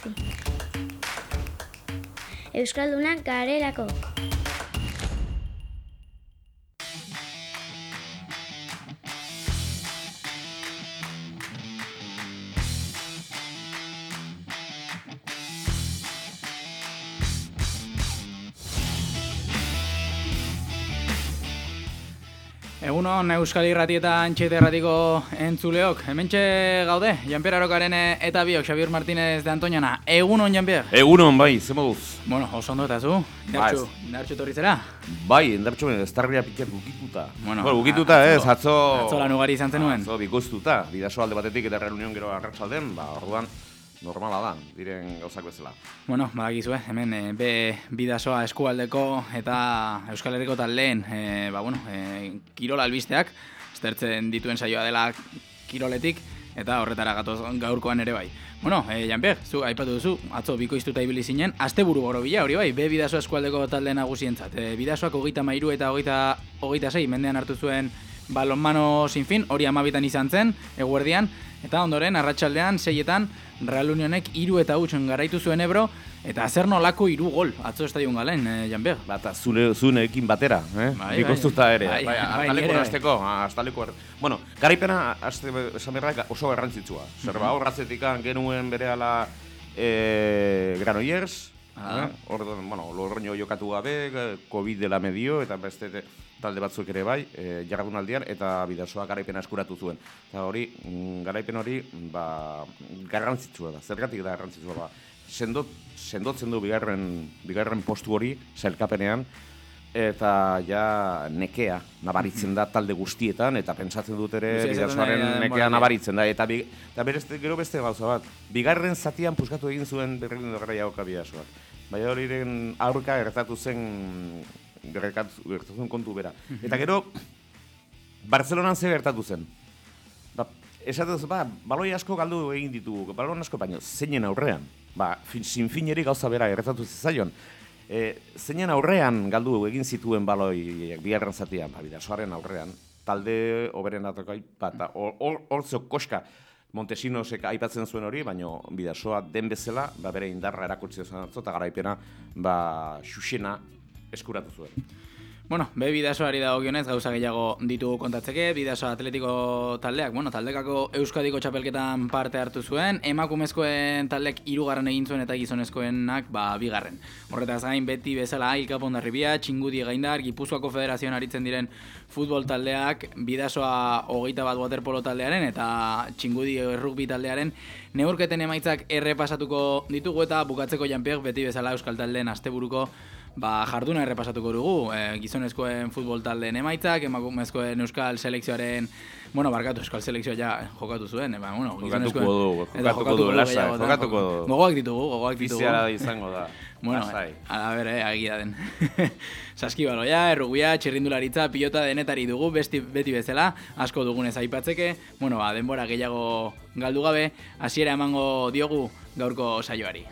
Euskaldunak garelako. Egunon Euskal Irrati eta Antxete Erratiko entzuleok. Hementxe gaude, Janpier Arokaren eta biok, Xabier Martínez de Antoñana. Egunon, Janpier? Egunon, bai, ze moduz? Bueno, oso ondo eta zu? Indartxu etorri Bai, indartxu, ez tarria piket gukituta. Bueno, gukituta ez, atzo... Atzo lan ugari izan zenuen. Atzo bikoiztuta, bidaso alde batetik eta Reunión gero arratsalden, orduan normala da, diren gauzak bezala. Bueno, badakizue, hemen bidasoa eskualdeko eta Euskal Herriko taldeen, kirol albisteak, aztertzen dituen saioa dela kiroletik, eta horretara gatoz gaurkoan ere bai. Bueno, Janpier, zu aipatu duzu, atzo bikoiztuta ibili zinen, asteburu borobila hori bai, bidasoa eskualdeko talde nagusientzat. Bidasoak 33 eta 26 mendean hartu zuen balonmano sin fin, hori 12 izan zen, eguerdian, eta ondoren, arratsaldean 6etan, Real Unionek 3 eta 8 garaitu zuen Ebro, eta zer nolako 3 gol, atzo estadion galen, Janpier. Bata, zuneekin batera, bikoiztuta ere. Astaleko Bueno, garaipena, esan berrak oso garrantzitsua. Zerba, horratzetikan genuen berehala Granollers, Lorroño jokatu gabe, Covid dela medio, eta beste talde batzuk ere bai, jardunaldian, eta bidasoa garaipena eskuratu zuen. Eta hori, garaipen hori, garrantzitsua da, zergatik da garrantzitsua. Sendotzen du bigarren postu hori, sailkapenean, eta ja nekea nabaritzen da talde guztietan, eta pentsatzen dut ere bidasoaren nekea nabaritzen da. Eta gero beste gauza bat, bigarren zatian puskatu egin zuen berrekin dugara jaoka bidasoak. Baina horiren aurka gertatu zen kontu bera. Eta gero, Barcelonan ze gertatu zen. Esatu duzu, baloi asko galdu egin ditugu, baloi asko baino, zeinen aurrean. Sinfineri gauza bera gertatu zizaion. Zeinen aurrean galdu egin zituen baloi bigarren zatian, bidasoaren aurrean, talde oberen atokoi, hortzok koska, Montesinosek aipatzen zuen hori, baina bidasoa den bezala, bere indarra erakutsi zuen atzo, eta garaipena, xuxena eskuratu zuen. Bueno, bidasoari dagokionez gauza gehiago ditugu kontatzeke, bidasoa atletiko taldeak, taldekako Euskadiko txapelketan parte hartu zuen, emakumezkoen taldek 3 egin zuen eta gizonezkoenak 2. Horretaz gain beti bezala Ilkap Hondarribia, Txingudi Gaindar, Gipuzkoako Federazioan aritzen diren futbol taldeak, bidasoa 21 waterpolo taldearen eta Txingudi rugby taldearen neurketen emaitzak errepasatuko ditugu eta bukatzeko Janpier beti bezala Euskal taldeen asteburuko jarduna errepasatuko dugu, gizonezkoen futbol taldeen emaitzak, emakumezkoen Euskal selekzioaren, Euskal selekzioa ja jokatu zuen, jokatuko du, lasai, jokatuko du. Gogoak ditugu. Biziara izango da. Agia den. Saskibaloia, errugbia, txirrindularitza, pilota denetari dugu, beti bezala, asko dugunez aipatzeke, denbora gehiago galdu gabe, hasiera emango diogu gaurko saioari.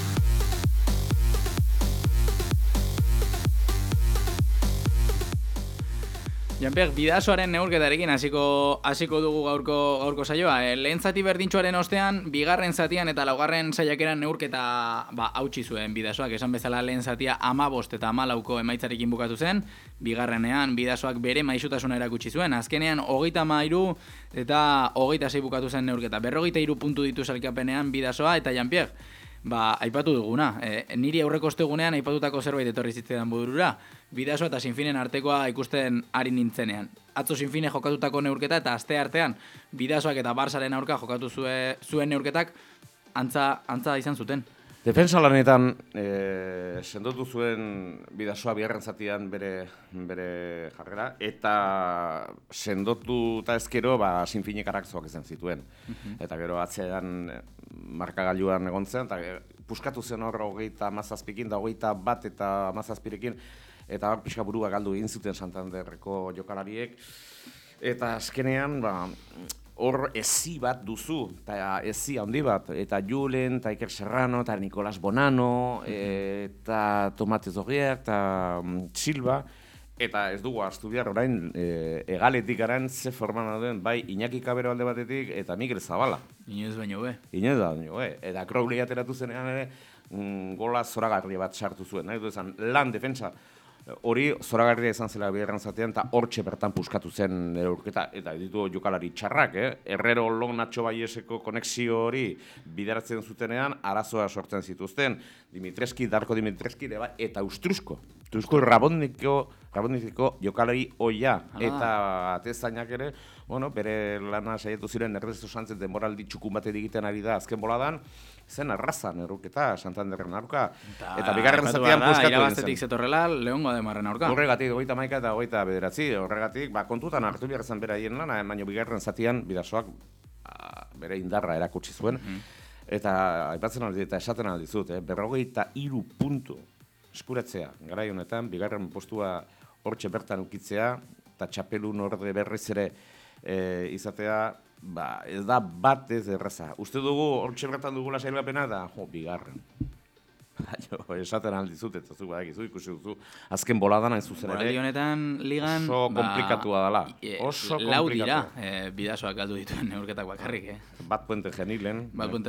Janpier, bidasoaren neurketarekin hasiko dugu gaurko saioa. Lehen zati berdintxoaren ostean, bigarren zatian eta laugarren saiakeran neurketa hautsi zuen bidasoak. Esan bezala lehen zatia 15 eta 14 emaitzarekin bukatu zen. Bigarrenean, bidasoak bere maisutasuna erakutsi zuen. Azkenean, 33 eta 26 bukatu zen neurketa. 43 puntu ditu sailkapenean bidasoa eta Janpier, aipatu duguna. Niri aurreko ostegunean aipatutako zerbait etorri zitzaidan burura. Bidasoa eta Sinfinen artekoa ikusten ari nintzenean. Atzo Sinfine jokatutako neurketa eta aste artean bidasoak eta Barsaren aurka jokatu zuen neurketak antza izan zuten. Defensa lanetan sendotu zuen bidasoa bigarren zatian bere jarrera, eta sendotu eta ezkero Sinfinek arakzoak izan zituen. Eta gero atzean markagailuan egon zen, eta puskatu zen hor 37ekin da 21 eta 17ekin, eta pixka burua galdu egin zuten Santanderreko jokalariek. Eta azkenean, hor ezi bat duzu, eta ezi handi bat, eta Julen, eta Iker Serrano, eta Nicolas Bonano, eta Tomate Zogier, eta Silva, Eta ez dugu astu behar orain egaletik garen ze forman dauden bai Iñaki Kabero alde batetik eta Mikel Zabala. Inoiz baino be. Eta Crowley ateratu zenean ere gola zoragarri bat sartu zuen. Nahi du esan, lan defentsa hori zoragarria izan zela bigarren zatean eta hortxe bertan puskatu zen neurketa. Eta ditu jokalari txarrak, Herrero Natxo Baieseko konexio hori bideratzen zutenean arazoa sortzen zituzten. Darko Dimitreski eta Ustrusko Rabondiko jokalari oia eta atezainak ere, bere lana saiatu ziren Ernesto Sánchez denboraldi txukun bat egiten ari da azken boladan, zen arrazan erruketa Santanderren aurka. Eta bigarren zatean puskatu egin zen. Irabaztetik zetorrela Leongo Ademarren aurka. Horregatik, 21 eta 29, horregatik, kontutan hartu behar zen beraien lana, baina bigarren zatean Bidasoak bere indarra erakutsi zuen. Eta aipatzen aldi eta esaten aldizut, 43 puntu eskuratzea garai honetan, bigarren postua hortxe bertan ukitzea, eta txapelun orde berriz ere izatea, ez da bat ez erraza. Uste dugu hortxe bertan dugula sailkapena da, bigarren. Esaten aldizut, eta zu badakizu, ikusi duzu, azken boladan hain zuzen ere. Boraldi honetan ligan... Oso komplikatua dela. Lau dira, Bidasoak galdu dituen neurketak bakarrik, Bat Puente Genilen.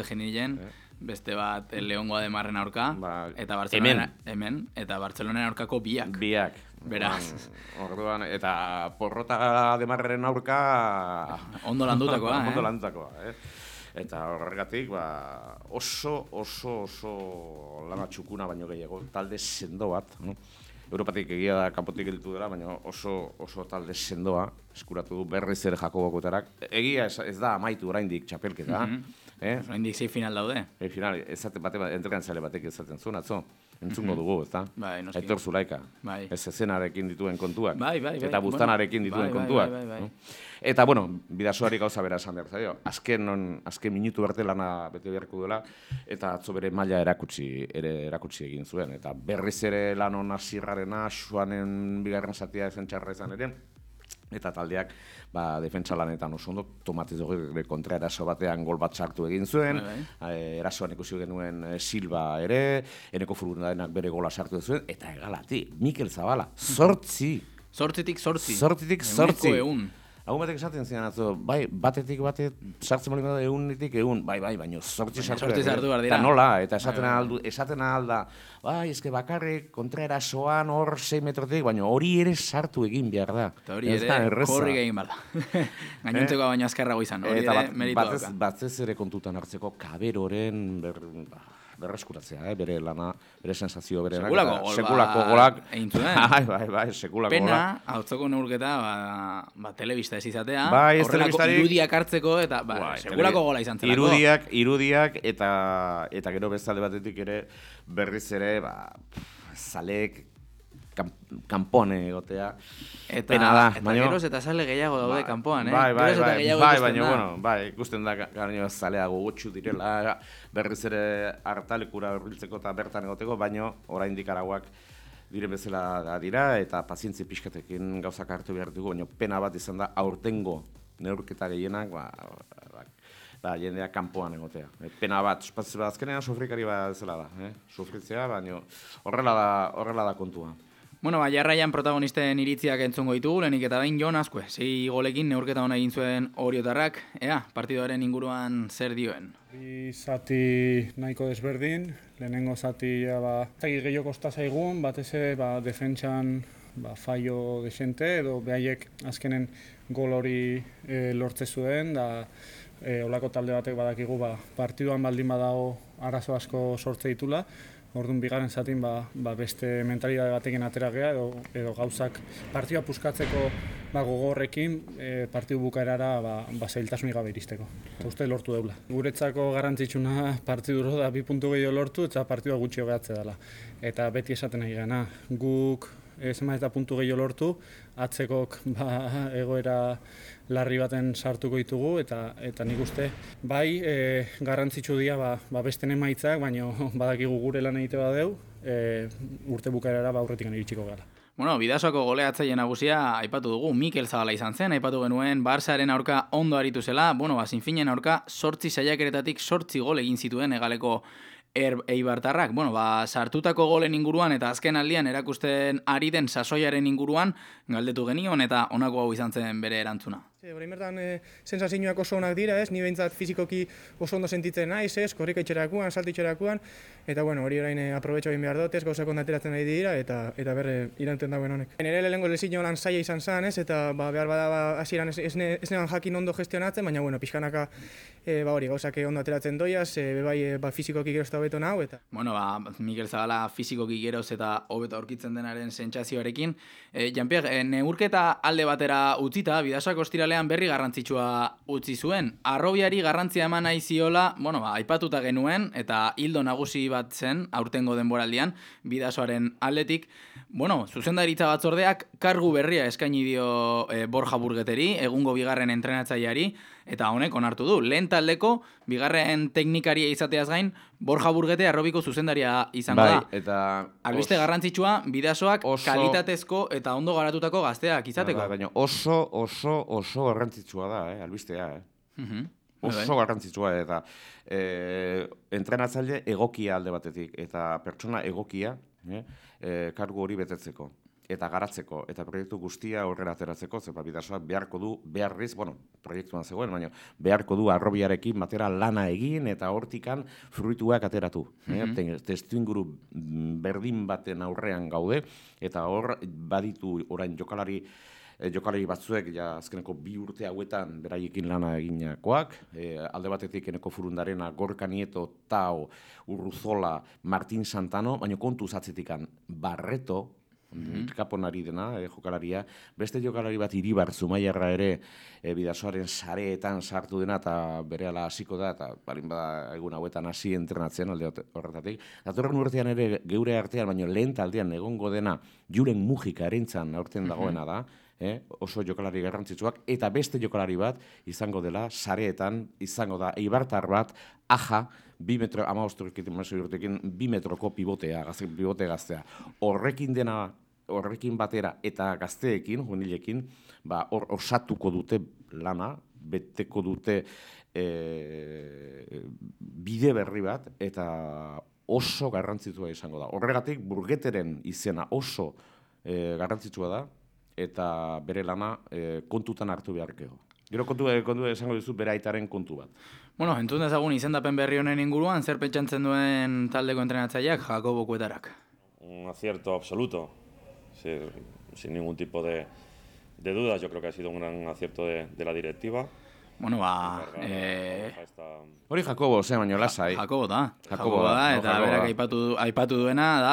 Beste bat Leongo Ademarren aurka, eta Barcelona hemen, eta Barcelonaren aurkako biak. Beraz. Orduan, eta Porrota Ademarren aurka... Ondo landutakoa, Ondo landutakoa, Eta horregatik, oso lana txukuna baino gehiago, talde sendo bat, Europatik egia da kanpotik gelditu dela, baina oso talde sendoa eskuratu du berriz ere Jakobokotarak. Egia ez da amaitu oraindik txapelketa. Oraindik 6 final daude. Final, entrenatzaile batek esaten zuen, atzo. Entzungo dugu, ezta? Aitor Zulaika. Ez ezenarekin dituen kontuak. Eta buztanarekin dituen kontuak. Eta, Bidasoari gauza bera esan behar zaio. Azken minutu berte lana bete beharko duela, eta atzo bere maila erakutsi egin zuen. Eta berriz ere lan hona zirrarena, Xuanen bigarren zatia ezen txarra izan ere, eta taldeak defentsa lanetan oso ondo, Tomatez Dogere kontra eraso batean gol bat sartu egin zuen, erasoan ikusi genuen Silva ere, Eneko Furundadenak bere gola sartu zuen, eta egalati, Mikel Zabala, 8. Zortzitik 8. Zortzitik 8. Hau batek esaten zidan atzo, batetik sartzen bali bada 1-etik 1, baina 8 sartu behar dira. Eta nola, eta esaten alda, eske bakarrik kontra erasoan hor 6 metrotik, baina hori ere sartu egin behar da. Eta hori ere korrik egin behar da. Gainontzeko baina azkarrago izan, hori ere meritu dauka. Batez ere kontutan hartzeko Kaberoren berreskuratzea, bere lana, bere sensazio, bere sekulako golak. Egin zuen. Bai, sekulako golak. Pena, hautzoko neurketa, telebista ez izatea, horrelako irudiak hartzeko, eta sekulako gola izan zelako. Irudiak, eta gero bezalde batetik ere, berriz ere, zaleek kanpoan egotea. Eta geroz eta zale gehiago daude kanpoan, Bai, ikusten da gaino zalea gogotxu direla, berriz ere hartalekura hurbiltzeko eta bertan egoteko, baino oraindik Arauak diren bezala dira, eta pazientzi pixkatekin gauzak hartu behar dugu, baina pena bat izan da aurtengo neurketa gehienak, jendea kanpoan egotea. Pena bat, azkenean sofrikari bat zela da, sofritzea, baina horrela da kontua. Jarraian protagonisten iritziak entzungo ditugu, lehenik eta behin Jon Azkue, 6 golekin neurketa hona egin zuen Oriotarrak, partidoaren inguruan zer dioen? Bi zati nahiko desberdin, lehenengo zati gehiago kosta zaigun, batez ere defentsan fallo desente, edo behaiek azkenen gol hori lortze zuen, olako talde batek badakigu partiduan baldin badago arazo asko sortze ditula, orduan bigarren zatin beste mentalidade batekin atera gea edo gauzak partidua puskatzeko gogorrekin partidu bukaerara zailtasunik gabe iristeko. Eta uste lortu deula. Guretzako garrantzitsuna partiduro da 2 puntu gehiago lortu eta partidua gutxi gehatze dela. Eta beti esaten nahi gana, guk zenbait eta puntu gehiago lortu, atzekok egoera larri baten sartuko ditugu eta nik uste garrantzitsu dira besten emaitzak, baina badakigu gure lan egite badeu, urte bukaerara aurretik iritsiko gara. Bidasoako goleatzaile nagusia aipatu dugu, Mikel Zabala izan zen, aipatu genuen Barçaren aurka ondo aritu zela, zinfinen aurka 8 saiakeretatik 8 gol egin zituen egaleko Eibartarrak, sartutako golen inguruan eta azken aldian erakusten ari den sasoiaren inguruan galdetu genion eta honako hau izan zen bere erantzuna. Orain bertan sensazioak oso onak dira, ni behintzat fizikoki oso ondo sentitzen naiz, korrika itxerakuan, salto itxerakuan, eta hori orain aprobetxo egin behar dut, gauzak ondateratzen ari dira, eta berre iranten dagoen honek. Nire lehenengo lezino lan saia izan zen, eta behar bada hasieran ez negan jakin ondo gestionatzen, baina pixkanaka gauzak ondo ateratzen doiaz, fizikoki geroz eta hobeto nau, eta... Mikel Zabala fizikoki geroz eta hobeto aurkitzen denaren sentsazioarekin. Jean-Pierre, neurketa alde batera utzita, Bidasoak ostiralean berri garrantzitsua utzi zuen. Arrobiari garrantzia eman nahi ziola, aipatuta genuen, eta hildo nagusi bat zen, aurtengo denboraldian, Bidasoaren aldetik. Zuzendaritza batzordeak kargu berria eskaini dio Borja Burgeteri, egungo bigarren entrenatzaileari, eta honek onartu du. Lehen taldeko, bigarren teknikaria izateaz gain, Borja Burgete arrobiko zuzendaria izango da. Eta albiste garrantzitsua, Bidasoak kalitatezko eta ondo garatutako gazteak izateko. Baina oso garrantzitsua da, albistea. Oso garrantzitsua eta entrenatzaile egokia alde batetik eta pertsona egokia kargu hori betetzeko eta garatzeko, eta proiektu guztia aurrera ateratzeko, zepa Bidasoak beharko du, proiektuan zegoen, baina beharko du Arrobiarekin batera lana egin eta hortikan fruituak ateratu. Testuinguru berdin baten aurrean gaude, eta hor baditu orain jokalari batzuek, azkeneko 2 urte hauetan beraiekin lana eginakoak, alde batetik Eneko Furundarena, Gorka Nieto, Tao, Urruzola, Martin Santano, baina kontu zatzetikan Barreto, kaponari dena, jokalaria, beste jokalari bat Iribar Zumaiarra ere Bidasoaren sareetan sartu dena eta berehala hasiko da, eta balin bada egun hauetan hasi entrenatzen alde horretatik. Datorren urtean ere geure artean, baina lehen taldean egongo dena Julen Mujika erentzan aurten dagoena da, oso jokalari garrantzitsuak, eta beste jokalari bat izango dela, sareetan izango da, Eibartar bat, Aja, 2 metro, 2 metroko pibote gaztea. Horrekin batera eta gazteekin, junilekin, hor osatuko dute lana, beteko dute bide berri bat, eta oso garrantzitsua izango da. Horregatik, Burgeteren izena oso garrantzitsua da, eta bere lana kontutan hartu beharkeo. Gero kontu esango dizu bere aitaren kontu bat. Entzun dezagun izendapen berri honen inguruan, zer pentsatzen duen taldeko entrenatzaileak, Jakobo Kuetarak? Un acierto absoluto, sin ningún tipo de dudas. Yo creo que ha sido un gran acierto de la directiva. Hori Jakobo, baina lasai. Jakobo da, eta berak aipatu duena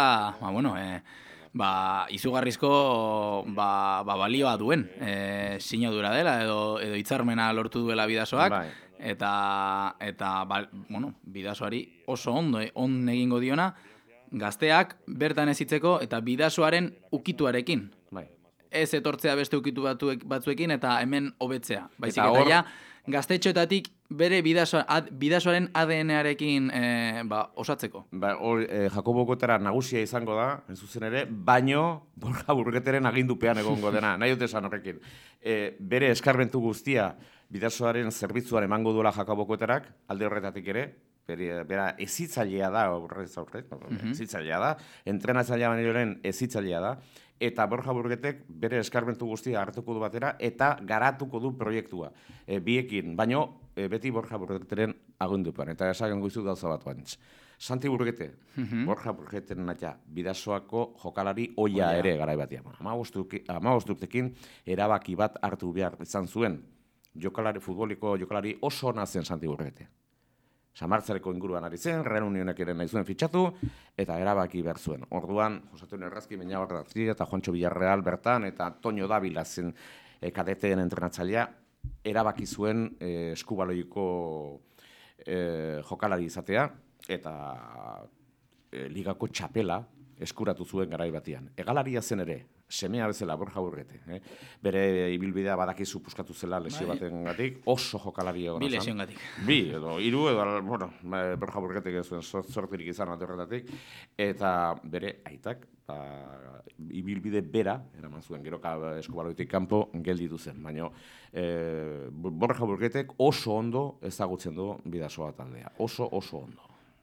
da, izugarrizko balioa duen sinadura dela edo hitzarmena lortu duela Bidasoak, eta Bidasoari oso ondo egingo diona, gazteak bertan ezitzeko eta Bidasoaren ukituarekin. Ez etortzea beste ukitu batzuekin eta hemen hobetzea. Baizik eta ja, gaztetxoetatik bere Bidasoaren ADN-arekin osatzeko. Jakobo Kuetara nagusia izango da, en zuzen ere, baino Borja Burgeteren agindupean egongo dena, nahi dut esan horrekin. Bere eskarmentu guztia Bidasoaren zerbitzuan emango duela Jakobo Kuetarak, alde horretatik ere, bera ezitzailea da, ezitzailea da, entrenatzailea bainoren ezitzailea da, eta Borja Burgetek bere eskarmentu guztia hartuko du batera eta garatuko du proiektua. Biekin, baino beti Borja Burgeteren agindupean, eta esagen goizu gauza bat bantz. Santi Burgete, Borja Burgeteren natia, Bidasoako jokalari oia ere garai batean. 15 urtekin erabaki bat hartu behar izan zuen, futboliko jokalari oso ona zen Santi Burgete. Samartzareko inguruan ari zen, Real Unionek ere nahi zuen fitxatu, eta erabaki behar zuen. Orduan, Jose Antonio Errazki, Meñabar García eta Juancho Villarreal bertan, eta Toño Dávila zen kadeteen entrenatzailea, erabaki zuen eskubaloiko jokalari izatea, eta ligako txapela eskuratu zuen garai batean. Egalaria zen ere, semea bezala Borja Burgete. Bere ibilbidea badakizu puskatu zela lesio batengatik, oso jokalari egon. 2 lesiongatik. 2 edo 3 Borja Burgetek ez zuen sorterik izan horretatik, eta bere aitak ibilbide bera, eraman zuen, gero eskubaloitik kanpo gelditu zen. Baina Borja Burgetek oso ondo ezagutzen du Bidasoa taldea. Oso ondo.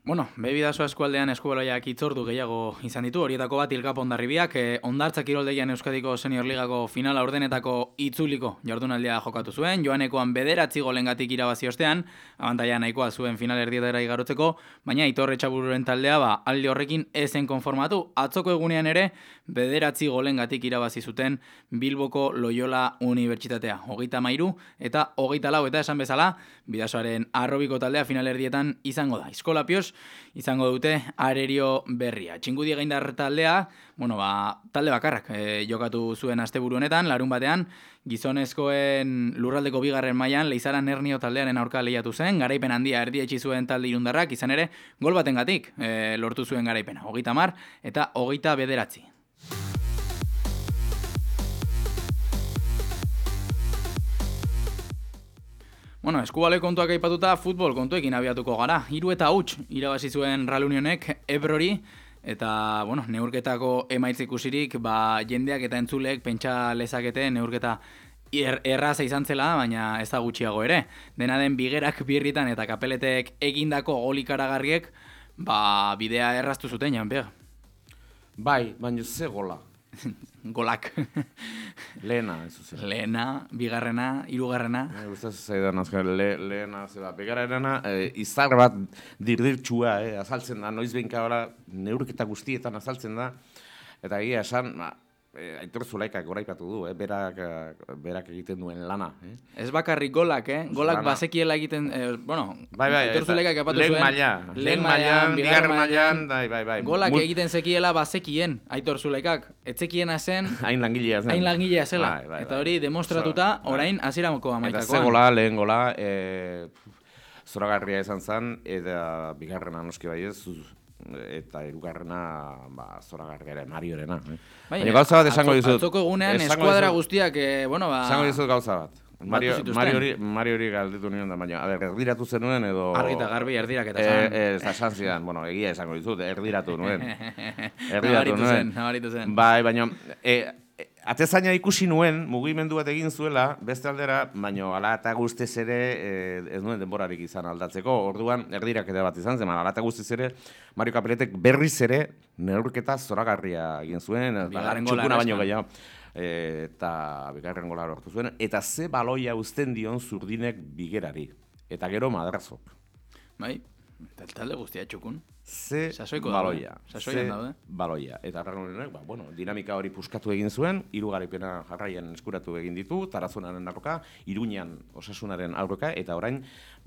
Bueno, Bebidaso eskualdean eskubaloiak itzordu gehiago izan ditu, horietako bat Ilkap Hondarribiak, Hondartza Kiroldegian Euskadiko Senior Ligako finala ordenetako itzuliko jardunaldia jokatu zuen, joanekoan 9 golengatik irabazi ostean, abantaila nahikoa zuen final erdietara igarotzeko, baina Aitor Etxabururen taldea alde horrekin ezen konformatu, atzoko egunean ere 9 golengatik irabazi zuten Bilboko Loyola Unibertsitatea, 33 eta 24 eta esan bezala, Bidasoaren arrobiko taldea final erdietan izango da. Eskolapioz izango dute arerio berria. Txingudi Gaindar taldea, talde bakarrak jokatu zuen asteburu honetan, larun batean, gizonezkoen lurraldeko bigarren mailan Leizaran Hernio taldearen aurka lehiatu zen, garaipen handia erdietsi zuen talde irundarrak, izan ere, gol batengatik lortu zuen garaipena, 30 eta 29. Eskubaloi kontuak aipatuta futbol kontuekin abiatuko gara. 3-0 irabazi zuen Real Unionek Ebrori, eta neurketako emaitz ikusirik jendeak eta entzuleek pentsa lezakete neurketa erraza izan zela, baina ez da gutxiago ere. Dena den bigerak birritan eta kapeletek egindako golikaragarriek bidea erraztu zuten, Janpeg. Bai, baina ze gola. Golak. Lehena, ez zuzen. Lehena, bigarrena, hirugarrena. Gustatzen zaidan azken lehena, bigarrena, izar bat dirdirtxua, azaltzen da, noiz behinka neurketa guztietan azaltzen da, eta egia esan, Aitor Zulaikak goraipatu du, berak egiten duen lana. Ez bakarrik golak, golak bazekiela egiten, Aitor Zulaikak apatu zuen. Lehen mailan, bigarren mailan, bai. Golak egiten zekiela bazekien, Aitor Zulaikak. Etzekiena zen, hain langilea zela. Eta hori demostratuta, orain hasieramoko Eta amaikakoan. ze gola, lehen gola, zoragarria izan zen, eta bigarrena noski bai ez, eta hirugarrena zoragarria ere Mariorena. Baina gauza bat esango dizut. Atzoko egunean eskuadra guztiak, esango dizut gauza bat. Mariori galditu nion da, baina, erdiratu zenuen edo... Argita garbi erdiraketa zan. Esan zidan, egia esango dizut, erdiratu nuen. Nabaritu zen. Bai, baina... Atezaina ikusi nuen, mugimendu bat egin zuela, beste aldera, baina ala eta guztiz ere ez nuen denborarik izan aldatzeko. Orduan, erdiraketa bat izan zen, ala eta guztiz ere, Mario Kapeletek berriz ere neurketa zoragarria egin zuen, txukuna baino gehiago. Eta bigarren gola lortu zuen, eta ze baloia uzten dion Zurdinek bigerari. Eta gero Madrazok. Bai, eta talde guztia txukun. Ze baloia. Baloia. Eta Ranulenek, dinamika hori puskatu egin zuen, 3 garaipena jarraian eskuratu egin ditu, Tarazonaren aurka, Iruñan Osasunaren aurka, eta orain,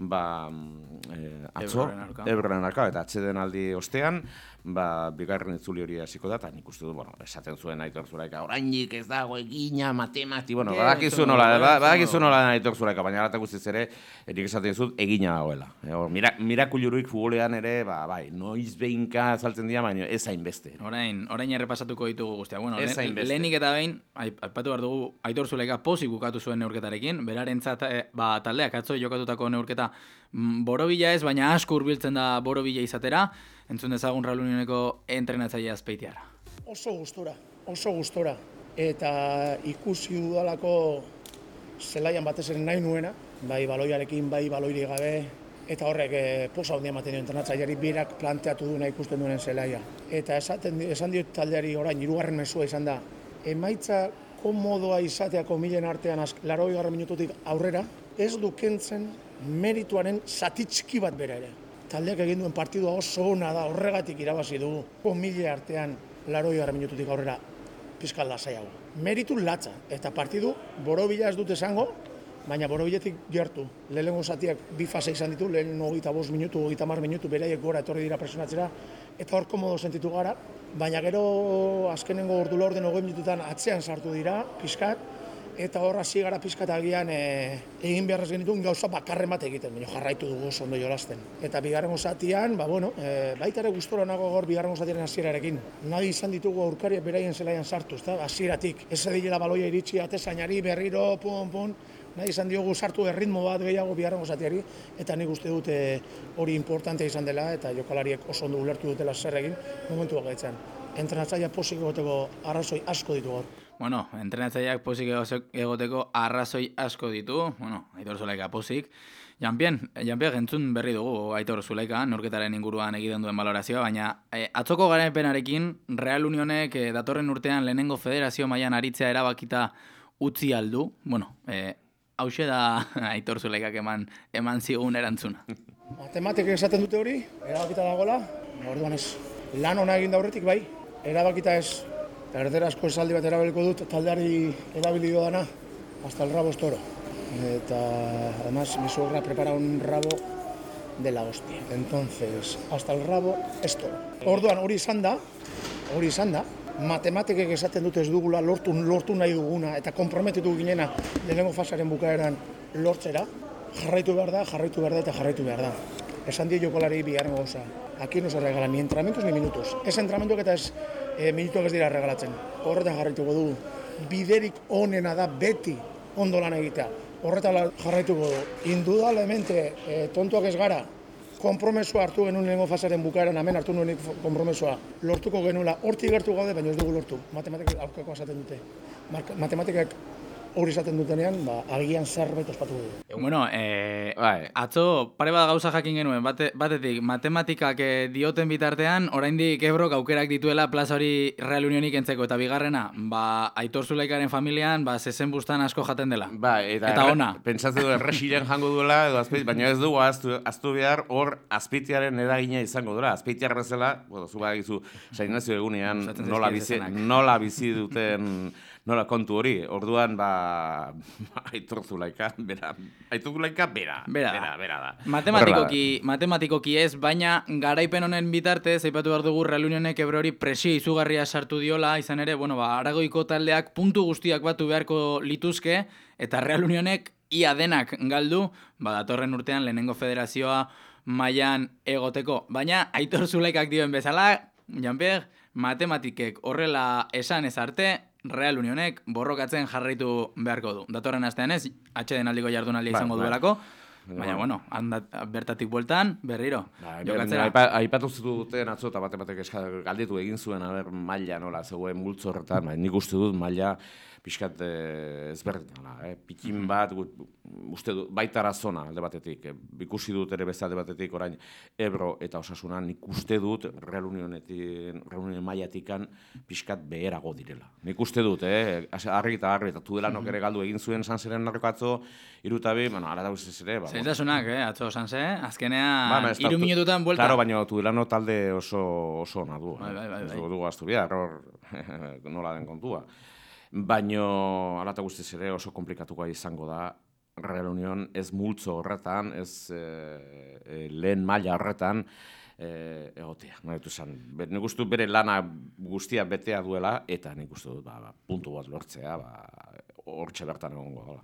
atzo, Ebroren aurka, eta atxeden aldi ostean, bigarren itzuli hori hasiko da, eta nik uste du, esaten zuen Aitor Zulaika, orainik ez dago egina, matemati, badakizu nola Aitor Zulaika, baina alata guztiz ere, erik esaten zut, egina dagoela. Mirakuluruik futbolean ere, bai, noiz behinka azaltzen dira, baina ez hainbeste. Orain errepasatuko ditugu guztia. Lehenik eta behin, aipatu behar dugu, Aitor Zulaika pozik bukatu zuen neurketarekin, berarentzat taldeak atzo jokatutako neurketa borobila ez, baina asko hurbiltzen da borobila izatera, entzun dezagun Real Unioneko entrenatzailea Azpeitiarra. Oso gustora. Eta ikusi dudalako zelaian batez ere nahi nuena, bai baloiarekin, bai baloiri gabe, eta horrek posa handia ematen dio entrenatzaileari berak planteatu duena ikusten duen zelaia. Eta esan diot taldeari orain, 3. mezua izan da, emaitza komodoa izateako milen artean 80. minututik aurrera, ez du kentzen merituaren zatitxiki bat bera ere. Taldeak egin duen partidua oso ona da, horregatik irabazi dugu. Mile artean 80. minututik aurrera pizkalda zaiago. Meritu latza, eta partidu borobila ez dut esango, baina borobiletik gertu. Lehenengo zatiak 2 fase izan ditu, lehen 25 minutu, 30 minutu, beraiek gora etorri dira presionatzera, eta hor komodo sentitu gara, baina gero azkenengo ordu laurden 20 minututan atzean sartu dira, pizkat, eta hor hasi gara pizkat agian egin beharrez genituen gauza bakarren bat egiten, baina jarraitu dugu oso ondo jolasten. Eta bigarrengo zatian, baita ere gustora nago gaur bigarrengo zatiaren hasierarekin. Nahi izan ditugu aurkariak beraien zelaian sartu, hasieratik. Ez edilela baloia iritsi atezainari berriro, pun, nahi izan diogu sartu erritmo bat gehiago bigarrengo zatiari, eta nik uste dute hori importantea izan dela, eta jokalariek oso ondo ulertu dutela zer egin momentua gaitzen. Entrenatzailea pozik egoteko arrazoi asko ditu gaur. Entrenatzaileak pozik egoteko arrazoi asko ditu, Aitor Zulaika pozik, Janpiek, entzun berri dugu Aitor Zulaika, norketaren inguruan egiten duen balorazioa, baina atzoko garaipenarekin Real Unionek datorren urtean lehenengo federazio mailan aritzea erabakita utzi aldu. Bueno, hauxe da Aitor Zulaikak eman zigun erantzuna. Matematikek esaten dute hori, erabakita dagoela, orduan ez. Lan ona egin da aurretik bai, erabakita ez. Erderazko esaldi bat erabiliko dut, taldeari erabili dana, hasta el rabo es toro. Eta, además, mi suegra prepara un rabo de la hostia. Entonces, hasta el rabo es toro. Orduan, hori izan da, matematikek esaten dute ez dugula lortu nahi duguna eta konprometitu ginena lehenengo fasearen bukaeran lortzera, jarraitu behar da. Esan die jokolari bigarren gauza. Aquí no se regala ni entrenamientos ni minutos. Ez entrenamenduak eta ez minutuak ez dira regalatzen. Horretan jarraituko dugu. Biderik onena da beti ondo lan egitea. Horretan jarraituko dugu. Indudablemente tontuak ez gara. Konpromesua hartu genuen lehenengo fasearen bukaeran, hemen hartu nuen konpromesua lortuko genuela. Hortik gertu gaude, baina ez dugu lortu. Matematikak aurkakoa esaten dute. Matematikak hori esaten dutenean, agian zerbait ospatu dugu. Bueno, atzo pare bat gauza jakin genuen, batetik matematikak dioten bitartean, oraindik Ebrok aukerak dituela plaza hori Real Unionik entzeko, eta bigarrena, Aitor Zulaikaren familian, zezen bustan asko jaten dela. Eta ona. Pentsatzen du erresiren jango duela, edo baina ez dugu aztu behar hor azpeitiaren eragina izango duela. Azpeitiar bezala, zu badakizu, sainazio egunean nola bizi duten nola kontu hori, orduan Aitor Zulaika bera da. Matematikoki ez, baina garaipen honen bitartez, aipatu behar dugu Real Unionek Ebrori presio izugarria sartu diola, izan ere, Aragoiko taldeak puntu guztiak batu beharko lituzke, eta Real Unionek ia denak galdu, datorren urtean lehenengo federazioa mailan egoteko. Baina Aitor Zulaikak dioen bezala, Jean-Pierre, matematikek horrela esan ez arte, Real Unionek borrokatzen jarraitu beharko du. Datorren astean ez, atxeden aldiko jardunaldia izango duelako, baina, bertatik bueltan, berriro. Aipatu zuten atzo eta batek galdetu egin zuen, maila nola zegoen multzo horretan, nik uste dut maila pixkat ezberdin, pikin bat, uste dut, baita zona alde batetik, ikusi dut ere beste alde batetik orain Ebro eta Osasuna, nik uste dut Real Union mailatikan pixkat beherago direla. Nik uste dut, argi eta Tudelanok ere galdu egin zuen Sanzeren narreko atzo, 3-2, ara da guztiz ere. Zailtasunak, atzo Sanze, azkenean 3 minututan buelta. Claro, baina Tudelano talde oso ona du. Ez dugu aztu behar, nola den kontua. Baina, ala eta guztiz ere oso komplikatuko izango da Real Union ez multzo horretan, ez lehen maila horretan egotea. Nik uste dut bere lana guztia betea duela, eta nik uste dut puntu bat lortzea, hortxe bertan egongo gola.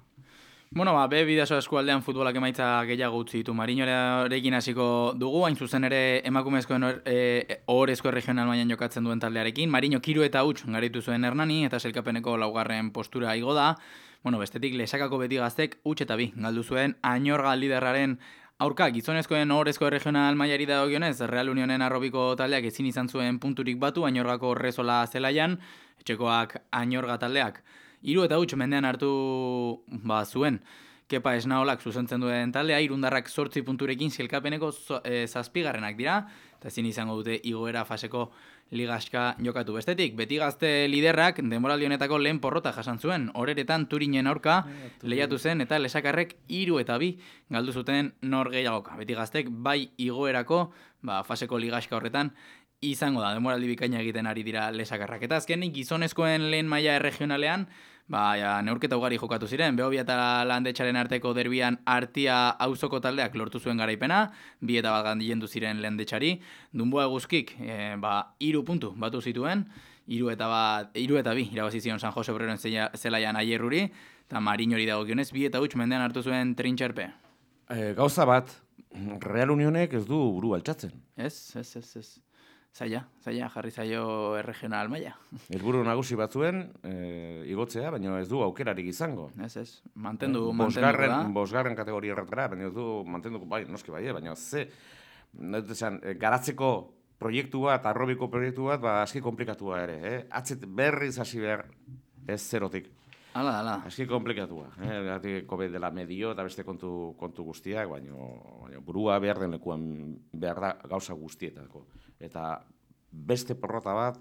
Bidasoa eskualdean futbolak emaitza gehiago utzi ditu. Marinorekin hasiko dugu, hain zuzen ere emakumezkoen ohorezko regional mailan jokatzen duen taldearekin. Marino 3-0 garitu zuen Hernani, eta sailkapeneko 4. postura igo da. Bestetik Lesakako Beti Gaztek 2-2 galdu zuen Añorga liderraren aurka. Gizonezkoen ohorezko regional mailari dagokionez, Real Unionen arrobiko taldeak ezin izan zuen punturik batu Añorgako Rezola zelaian, etxekoak Añorga taldeak 3-0 mendean hartu zuen. Kepa Esnaolak zuzentzen duen taldea, Irundarrak 8 punturekin sailkapeneko 7. dira, eta ezin izango dute igoera faseko ligaxka jokatu. Bestetik, Beti Gazte liderrak denboraldi honetako lehen porrota jasan zuen, horeretan Turinen aurka lehiatu zen, eta Lesakarrek 3-2 galdu zuten nor gehiagoka. Beti Gaztek bai igoerako faseko ligaxka horretan izango da, denboraldi bikaina egiten ari dira Lesakarrak. Eta azkenik gizonezkoen lehen maila erregionalean, neurketa ugari jokatu ziren, Behobia eta Landetxaren arteko derbian Artia auzoko taldeak lortu zuen garaipena, 2-1 gandilendu ziren Landetxari, Dunboa Eguzkik 3 puntu batu zituen, 3-2 irabazi zion San Jose Obreroen zelaian Aierruri, eta Marinori dagokionez 2-0 mendean hartu zuen Trintxerpe. Gauza bat, Real Unionek ez du buru altxatzen. Ez. Zaila, jarri zaio regional maila. Helburu nagusi batzuen igotzea, baina ez du aukerarik izango. Ez, mantendu da. Bosgarren kategoria horretara, baina ez du mantenduko, noski bai, baina garatzeko proiektu bat, arrobiko proiektu bat, aski komplikatua ere. Atzet berriz hasi behar ez zerotik. Hala. Aski komplikatua, COVID dela medio eta beste kontu guztiak, baina burua behar den lekuan behar da gauza guztietako. Eta beste porrota bat,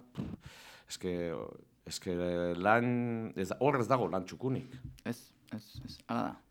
eske lan, hor ez dago lan txukunik. Ez, hala da.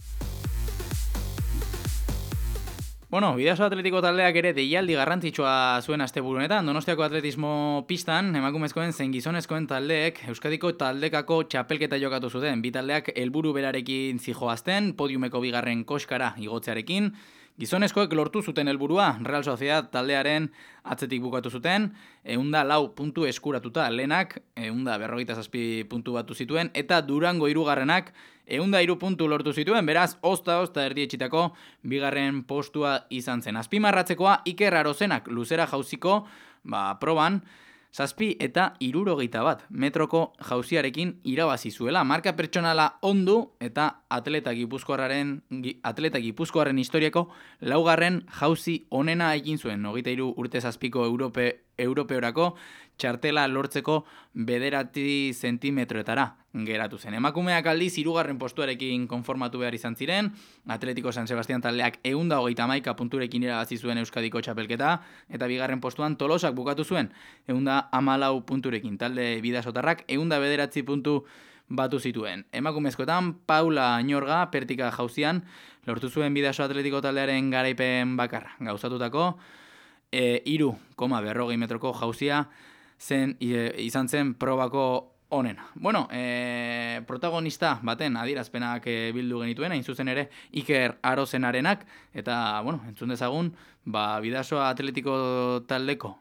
Bueno, Bidaso Atletiko taldeak ere deialdi garrantzitsua zuen asteburunetan. Donostiako atletismo pistan, emakumezkoen zein gizonezkoen taldeek Euskadiko taldekako txapelketa jokatu zuten. Bi taldeak helburu berarekin zijoazten, podiumeko bigarren koskara igotzearekin. Gizonezkoek lortu zuten helburua, Real Sociedad taldearen atzetik bukatu zuten, 104 puntu eskuratuta lehenak, 147 puntu batu zituen, eta Durango hirugarrenak 103 puntu lortu zituen, beraz, ozta erdietxitako bigarren postua izan zen. Azpimarratzekoa Iker Arozenak luzera jauziko, proban, 7 eta 61 metroko jauziarekin irabazi zuela. Marka pertsonala ondu eta atleta gipuzkoarren historiako laugarren jauzi onena egin zuen. 23 urte zazpiko europeorako txartela lortzeko 9 zentimetroetara geratu zen. Emakumeak aldiz hirugarren postuarekin konformatu behar izan ziren, Atletiko San Sebastian taldeak 131 punturekin irabazi zuen Euskadiko txapelketa, eta bigarren postuan Tolosak bukatu zuen 114 punturekin. Talde bidasotarrak 109 puntu batu zituen. Emakumezkoetan Paula Añorga pertika jauzian lortu zuen Bidaso Atletiko taldearen garaipen bakarra. Gauzatutako 3,40 metroko jauzia izan zen probako onena. Bueno, protagonista baten adierazpenak bildu genituen, hain zuzen ere Iker Arozenarenak, eta, entzun dezagun, Bidaso Atletiko taldeko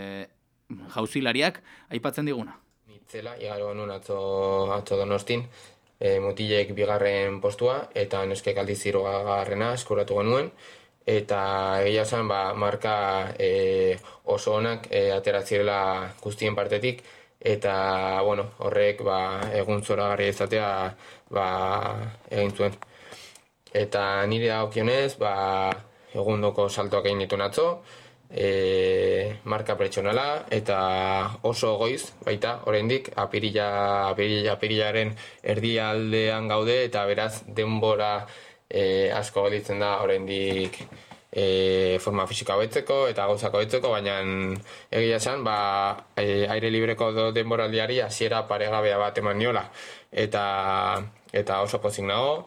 jauzilariak aipatzen diguna. Nitzela, igaro genuen atzo Donostin, mutilek bigarren postua, eta neskek aldiz hirugarrena eskuratu genuen, eta egia esan marka oso onak ateratzirela guztien partetik, eta horrek egun zoragarria izatea egin zuen. Eta nire dagokionez egundoko saltoak egin dituen atzo, marka pertsonala eta oso goiz baita oraindik apirilaren erdialdean gaude, eta beraz denbora asko gelditzen da oraindik forma fisikoa hobetzeko eta gauzak hobetzeko, baina egia esan aire libreko denboraldiari hasiera paregabea bat eman niola, eta oso pozik nago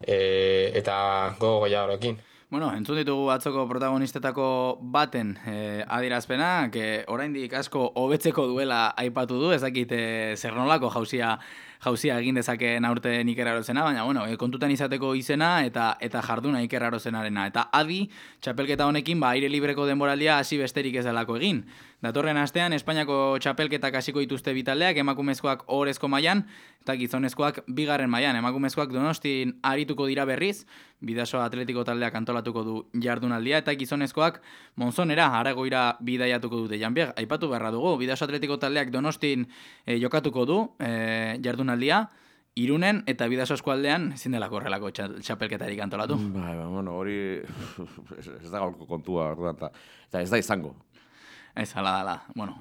eta gogo gehiagorekin. Entzun ditugu atzoko protagonistetako baten adierazpena, oraindik asko hobetzeko duela aipatu du, ez dakit zer nolako jauzia egin dezakeen aurten Iker Arozena, baina kontutan izateko izena eta jarduna Iker Arozenarena. Eta adi, txapelketa honekin aire libreko denboraldia hasi besterik ez delako egin. Datorren astean Espainiako txapelketak hasiko dituzte bitaldeak, emakumezkoak ohorezko mailan eta gizonezkoak bigarren mailan. Emakumezkoak Donostin arituko dira berriz, Bidaso Atletiko taldeak antolatuko du jardunaldia, eta gizonezkoak Monzonera, Aragoira bidaiatuko dute. Janbier, aipatu beharra dugu, Bidaso Atletiko taldeak Donostin jokatuko du jardunaldia, Irunen eta Bidaso eskualdean ezin delako horrelako txapelketarik antolatu. Hori ez da gaurko kontua, eta ez da izango. Ez, hala dala.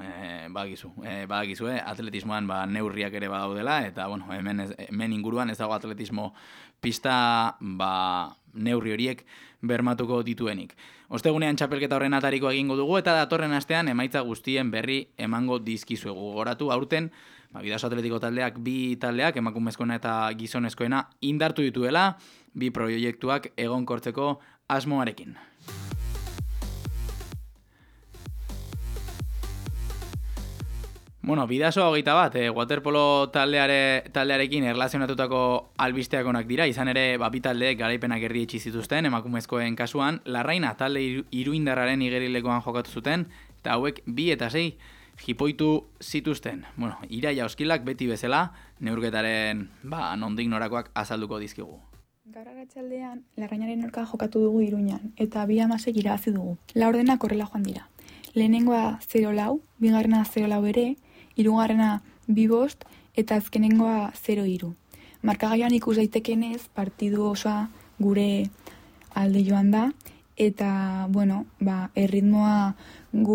Badakizu, atletismoan neurriak ere badaudela, eta hemen inguruan ez dago atletismo pista neurri horiek bermatuko dituenik. Ostegunean txapelketa horren atariko egingo dugu, eta datorren astean emaitza guztien berri emango dizkizuegu. Goratu aurten, Bidaso Atletiko taldeak, bi taldeak, emakumezkoena eta gizonezkoena indartu dituela, bi proiektuak egonkortzeko asmoarekin. Bidaso 21, waterpolo taldearekin erlazionatutako albisteak onak dira, izan ere bi taldeek garaipenak erdietsi zituzten, emakumezkoen kasuan, Larraina talde Iruindarraren igerilekoan jokatu zuten, eta hauek 2 eta 6 jipoitu zituzten. Iraia Oskilak beti bezala, neurketaren nondik norakoak azalduko dizkigu. Gaur arratsaldean Larrainaren aurka jokatu dugu Iruñan, eta 2-6 irabazi dugu. Laurdenak horrela joan dira. Lehenengoa 0-4, bigarrena 0-4 ere, hirugarrena 2-5 eta azkenengoa 0-3. Markagailuan ikus daitekenez partidu osoa gure alde joan da, eta erritmoa guk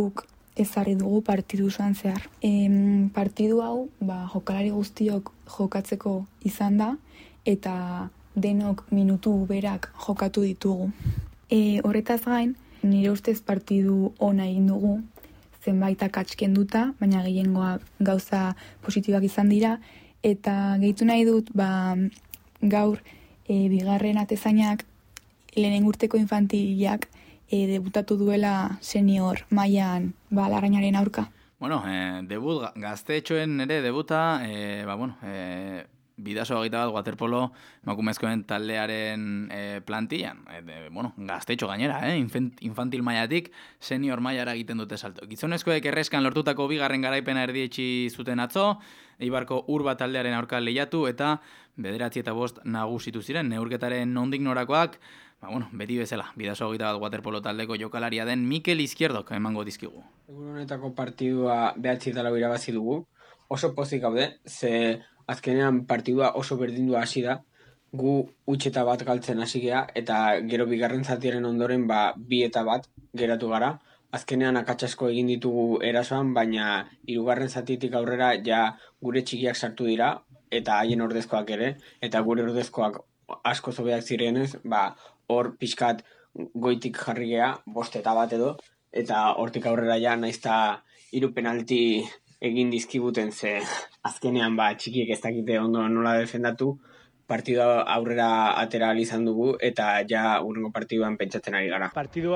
ezarri dugu partidu osoan zehar. Partidu hau jokalari guztiok jokatzeko izan da eta denok minutu berak jokatu ditugu. Horretaz gain, nire ustez partidu ona egin dugu, zenbaitak atskenduta, baina gehiengoa gauza positibak izan dira, eta gehitu nahi dut gaur bigarren atezainak lehen urteko infantilak debutatu duela senior mailan Larrañaren aurka. Bueno, debut gaztetxoen ere debuta, Bidasoa 21 waterpolo emakumezkoen taldearen plantillan. Gaztetxo gainera, infantil mailatik senior mailara egiten dute salto. Gizonezkoek erreskan lortutako bigarren garaipena erdietsi zuten atzo, Eibarko Urba taldearen aurka lehiatu eta 9-5 nagusitu ziren neurketaren nondik norakoak. Beti bezala, Bidasoa 21 waterpolo taldeko jokalaria den Mikel Izquierdok emango dizkigu. Egun honetako partidua 9-4 irabazi dugu. Oso pozik gaude, ze azkenean partidua oso berdindua hasi da. Gu utxeta bat galtzen hasi gea eta gero bigarren zatiaren ondoren 2-1 geratu gara. Azkenean akatsasko egin ditugu erasoan, baina 3. zatitik aurrera ja gure txikiak sartu dira eta haien ordezkoak ere, eta gure ordezkoak asko zobeak zirenez, hor pixkat goitik jarri gea, 5-1 edo, eta hortik aurrera ja naizta 3 penalti egin dizkiguten, ze azkenean txikiek ez dakite ondo nola defendatu, partidua aurrera atera izan dugu eta ja urrengo partiduan pentsatzen ari gara.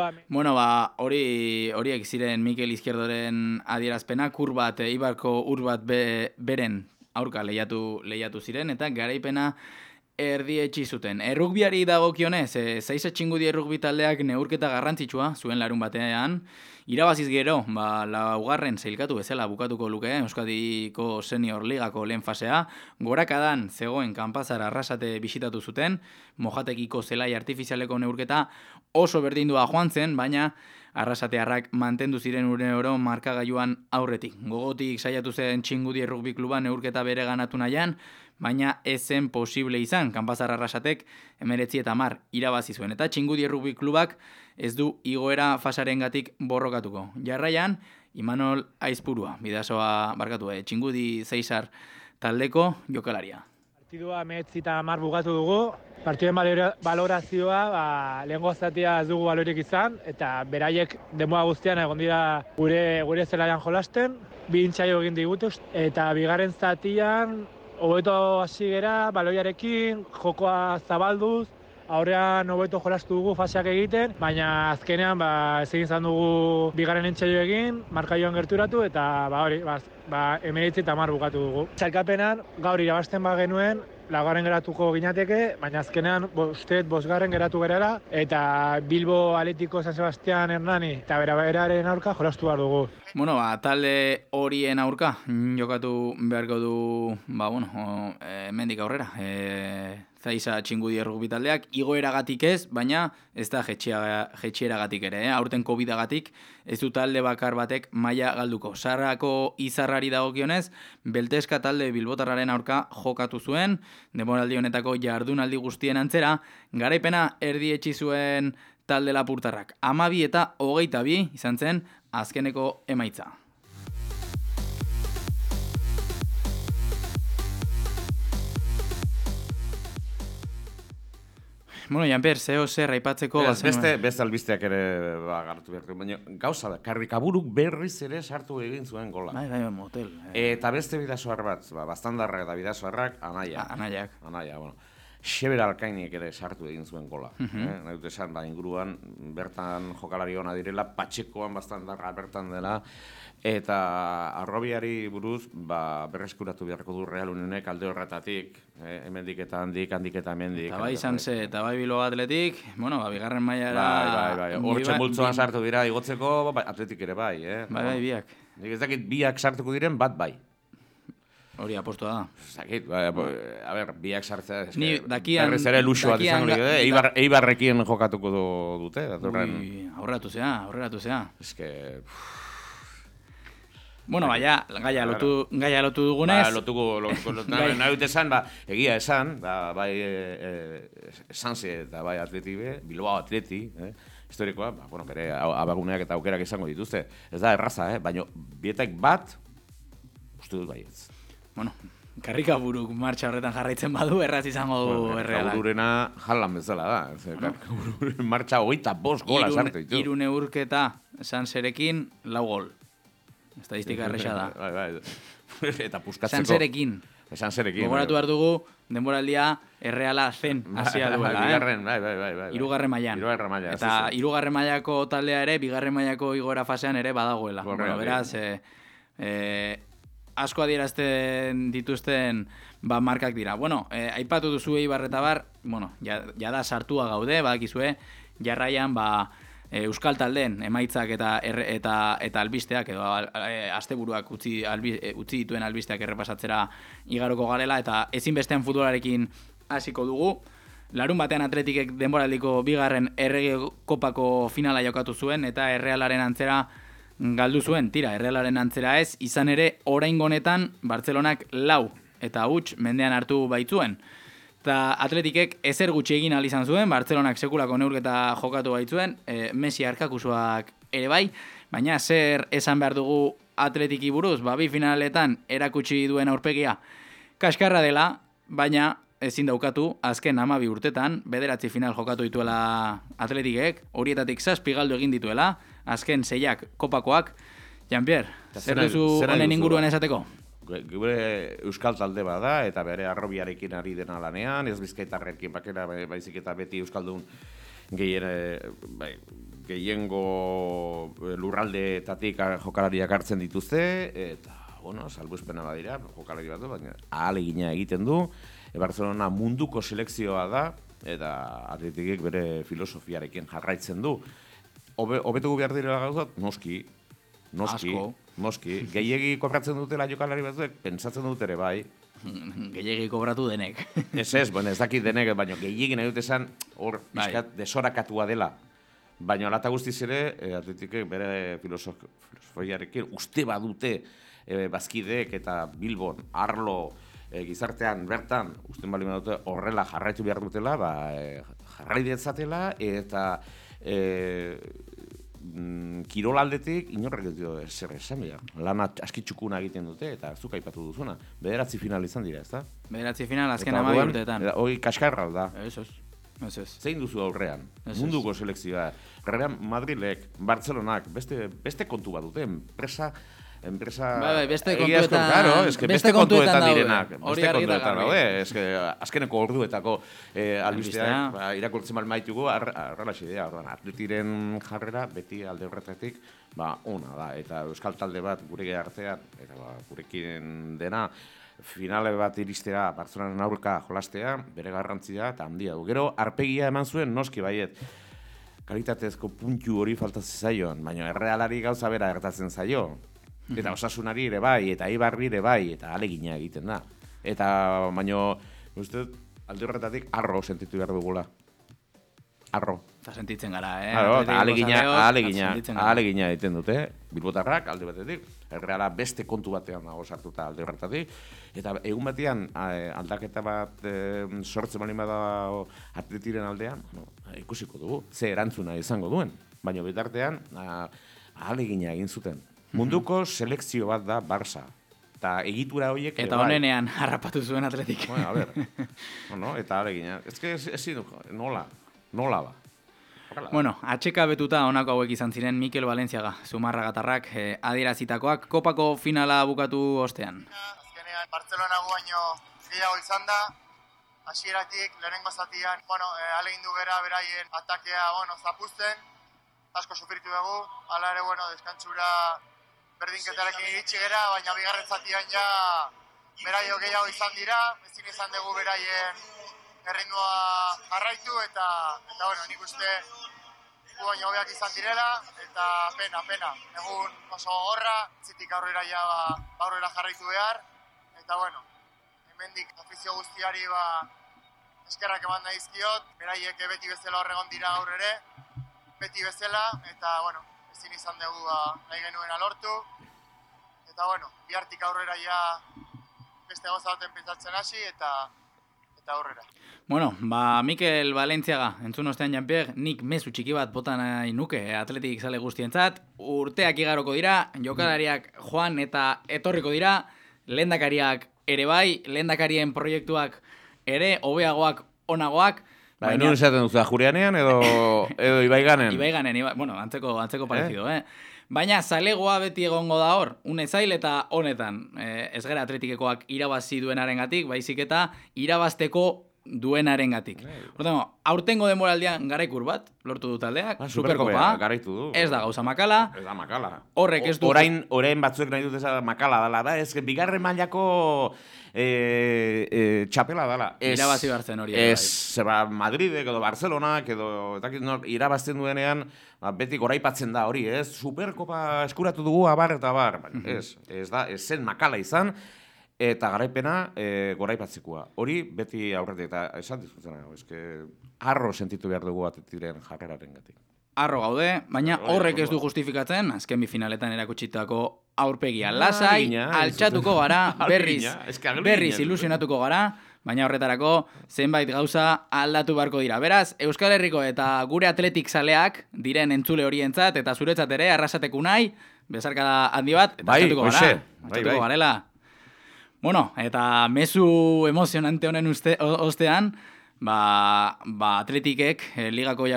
Horiek ziren Mikel Izquierdoren adierazpenak, Eibarko Urbat beren aurka lehiatu ziren eta garaipena erdietsi zuten. Errugbiari dagokionez, 6 Txingudi errugbi taldeak neurketa garrantzitsua zuen larun batean. Irabaziz gero, 4. sailkatu bezala bukatuko luke Euskadiko Senior Ligako lehen fasea. Gorakadan zegoen Kanpazar Arrasate bisitatu zuten. Mojatekiko zelai artifizialeko neurketa oso berdindua joan zen, baina Arrasatearrak mantendu ziren oro markagailuan aurretik. Gogotik saiatu zen Txingudi errugbi kluba neurketa bere ganatu nahian, baina ez zen posible izan. Kanpazar Arrasatek 19-10 irabazi zuen eta Txingudi errugbi klubak ez du igoera fasarengatik borrokatuko. Jarraian, Imanol Aizpurua, Txingudi Zeisar taldeko jokalaria. Partidua 19-10 bukatu dugu. Partiduen balorazioa, lehengo zatia ez dugu balorik izan, eta beraiek denbora guztian egon dira gure zelaian jolasten, 2 intsaio egin digute, eta bigarren zatian hobeto hasi gera, baloiarekin, jokoa zabalduz, aurrean hobeto jolastu dugu faseak egiten, baina azkenean ez egin izan dugu bigarren intsaio egin, markaioan gerturatu, eta 19-10 bukatu dugu. Sailkapenan gaur irabazten genuen, 4. geratuko ginateke, baina azkenean 5. geratu gerala, eta Bilbo Atletico San Sebastián Hernani eta beraren aurka jolastu behar dugu. Talde horien aurka jokatu beharko du, mendik aurrera. Zaiza Txingudi errugbi taldeak, igoeragatik ez, baina ez da jetxieragatik ere. Aurten COVID-agatik ez du talde bakar batek maila galduko. Sarrako izarrari dagokionez, Belteska talde bilbotarraren aurka jokatu zuen, denboraldi honetako jardunaldi guztien antzera, garaipena erdietsi zuen talde lapurtarrak. 12-22 izan zen azkeneko emaitza. Janper, zer aipatzeko beste albisteak ere garatu behar. Baina gauza da, Karrikaburuk berriz ere sartu egin zuen gola. Motel. Eta beste bidasoar bat, Bastandarrak eta bidasoarrak, Anaiak. Xeber Alkainik ere sartu egin zuen gola. Nahi dut esan, inguruan, bertan jokalari ona direla, Patxekoan Bastandarra bertan dela, eta Arrobiari buruz, berreskuratu beharko du Real Unionek alde horretatik, hemendik eta handik eta hemendik. Eta bai Sanse, eta bai Bilbao Atletik, bigarren mailara... Bai, hortzen bultzoan sartu dira igotzeko, Atletik ere bai, Bai, biak. Nik ez dakit biak sartuko diren, bat bai. Hori apostoa da. Zakit, biak sartzea, berriz ere luxu bat izango dira, Eibarrekin jokatuko dute. Aurreratu zea. Eske... gaia lotu dugunez. Nahi dut esan, egia esan, bai Sanse eta bai Atleti be, Bilbao Atleti, historikoa, bueno, bere abaguneak eta aukerak izango dituzte. Ez da erraza, baina bietak bat, uste dut baietz. Bueno, Karrikaburuk martxa horretan jarraitzen badu, erraz izango du Errealak. Karrikabururena jalan bezala da. Karrikabururen martxa 25 gola sartu ditu. 3 neurketa Sanserekin 4 gol. Estadistika erresa da. Bai. Eta puskatzeko. Sanserekin. Gogoratu behar dugu, denboraldia Erreala zen hasia duela. Bai. 3. mailan. Eta 3. mailako taldea ere, 2. mailako igoera fasean ere badagoela. Bueno, beraz, asko adierazten dituzten markak dira. Bueno, aipatu duzu Eibar eta Bar, bueno, jada sartua gaude, badakizue, jarraian euskal taldeen emaitzak eta albisteak edo asteburuak utzi dituen albisteak errepasatzera igaroko garela eta ezinbestean futbolarekin hasiko dugu. Larun batean Atletikek denboraldiko 2. Errege Kopako finala jokatu zuen eta Errealaren antzera galdu zuen, Errealaren antzera ez, izan ere oraingo honetan Bartzelonak 4 eta huts mendean hartu baitzuen. Eta Atletikek ezer gutxi egin ahal izan zuen, Bartzelonak sekulako neurketa jokatu baitzuen, Messi arkakusuak ere bai, baina zer esan behar dugu Atletiki buruz, 2 finaletan erakutsi duen aurpegia. Kaskarra dela, baina ezin daukatu, azken 12 urtetan, 9 final jokatu dituela Atletikek, horietatik 7 galdu egin dituela, azken 6 kopakoak. Jean-Pierre, zer duzu honen inguruan esateko? Gure euskal talde bada, eta bere arrobiarekin ari dena lanean, ez bizkaitarrekin bakera baizik eta beti euskaldun gehiengo lurraldeetatik jokalariak hartzen dituzte, eta, bueno, salbuespena badira, jokalari bat du, baina ahalegina egiten du. Barcelona munduko selekzioa da, eta Atletikek bere filosofiarekin jarraitzen du. Hobetuko behar direla gauzat? Noski. Gehiegi kobratzen dutela jokalari batzuek, pentsatzen dut ere bai. Gehiegi kobratu denek. Ez, ez dakit denek, baina gehiegi nahi dut esan hor desorakatua dela. Baina alata guztiz ere, Atletikek bere filosofiarekin uste badute bazkideek eta Bilbon, Arlo, gizartean bertan, usten bali badute horrela jarraitu behar dutela, jarrai detzatela eta kirolaldetik inorrek ez dio zer esan behar. Lana askitxukuna egiten dute eta zuk aipatu duzuna. 9 final izan dira, ez da? 9 final azken 12 urteetan. Hoi kaskarra da. Ez. Zein duzu aurrean? Munduko selekzioa. Real Madrilek, Barcelonak, beste kontu bat dute, enpresa beste kontuetan direnak. Beste kontuetan daude. Azkeneko orduetako albisteak irakurtzen malmaitugu, arralaxe idea. Atletiren jarrera beti alde horretatik ona da. Eta euskal talde bat gure artean, eta gurekin dena, finale bat iristea, Bartzelonaren aurka jolastea, bere garrantzia eta handia du. Gero, arpegia eman zuen, noski baiet, kalitatezko puntu hori faltatzen zaioan, baina Errealari gauza bera gertatzen zaio. Eta Osasunari ere bai, eta Eibarri ere bai, eta alegina egiten da. Eta, baina, uste, alde horretatik, arro sentitu behar dugula. Arro. Eta sentitzen gara, Eta alegina egiten dute, bilbotarrak, alde batetik, Erreala beste kontu batean dago sartuta alde horretatik, eta egun batean aldaketa bat sortzen bali bada Atletiren aldean, ikusiko dugu, ze erantzuna izango duen, baina bitartean alegina egin zuten. Munduko selekzio bat da Barça. Eta egitura horiek... Eta honenean harrapatu zuen Atletik. Bueno, a ver. Eta alegina. Ez que nola ba. Bueno, atxeka betuta honako hauek izan ziren Mikel Valenciaga, Zumarragatarrak adierazitakoak kopako finala bukatu ostean. Azkenean, Bartzelona baino gehiago izan da. Hasieratik lehenengo zatian, alegindu gera beraien atakea, zapuzten. Asko sufritu dugu, hala ere, deskantzura berdinketarekin iritsi gera, baina bigarren zatian ja beraio gehiago izan dira, ezin izan dugu beraien erritmoa jarraitu, eta nik uste gu baino hobeak izan direla, eta pena. Egun oso gogorra, zitik aurrera jarraitu behar, eta hemendik afizio guztiari eskerrak eman dizkiot, beraiek beti bezala horregon dira gaur ere, beti bezala, eta ezin izan dugu nahi genuena lortu. Eta bihartik aurrera ja beste gauza baten pentsatzen hasi, eta eta aurrera. Bueno, Mikel Valentziaga, entzun ostean Jean-Pierre, nik mezu txiki bat bota nahi nuke atletik zale guztientzat. Urteak igaroko dira, jokalariak joan eta etorriko dira, lehendakariak ere bai, lehendakarien proiektuak ere, hobeagoak, onagoak. Nun esaten duzu, Julianean edo Ibaiganen? Ibaiganen, bueno, antzeko parezido, Baina zalegoa beti egongo da hor, une zail eta honetan. Ez gara atletikekoak irabazi duenarengatik, baizik eta irabazteko duenarengatik. Aurtengo denboraldian garaikur bat, lortu du taldeak, Superkopa, garaitu du. Ez da gauza makala. Ez da makala. Horrek ez du... Orain batzuek nahi dut eza makala dala, da, ez bigarren mailako txapela dala. Irabazi hartzen hori. Zeba Madridek edo Barcelonak edo irabazten duenean, beti goraipatzen da hori, ez? Superkopa eskuratu dugu abar eta abar. Ez zen makala izan, eta garaipena goraipatzekoa. Hori beti aurretik eta esan dizkutzen. Harro sentitu behar dugu atletiren jarreraren gatik. Harro gaude, baina horrek ez du justifikatzen, azken bifinaletan erakutsitako aurpegia. Lasai, altxatuko gara, berriz ilusionatuko gara, baina horretarako zenbait gauza aldatu beharko dira. Beraz, Euskal Herriko eta gure atletik zaleak diren entzule horientzat eta zuretzat ere arrasateku nahi, bezarkada handi bat, eta altxatuko garela. Bueno, eta mezu emozionante honen ostean, atletikek, ligako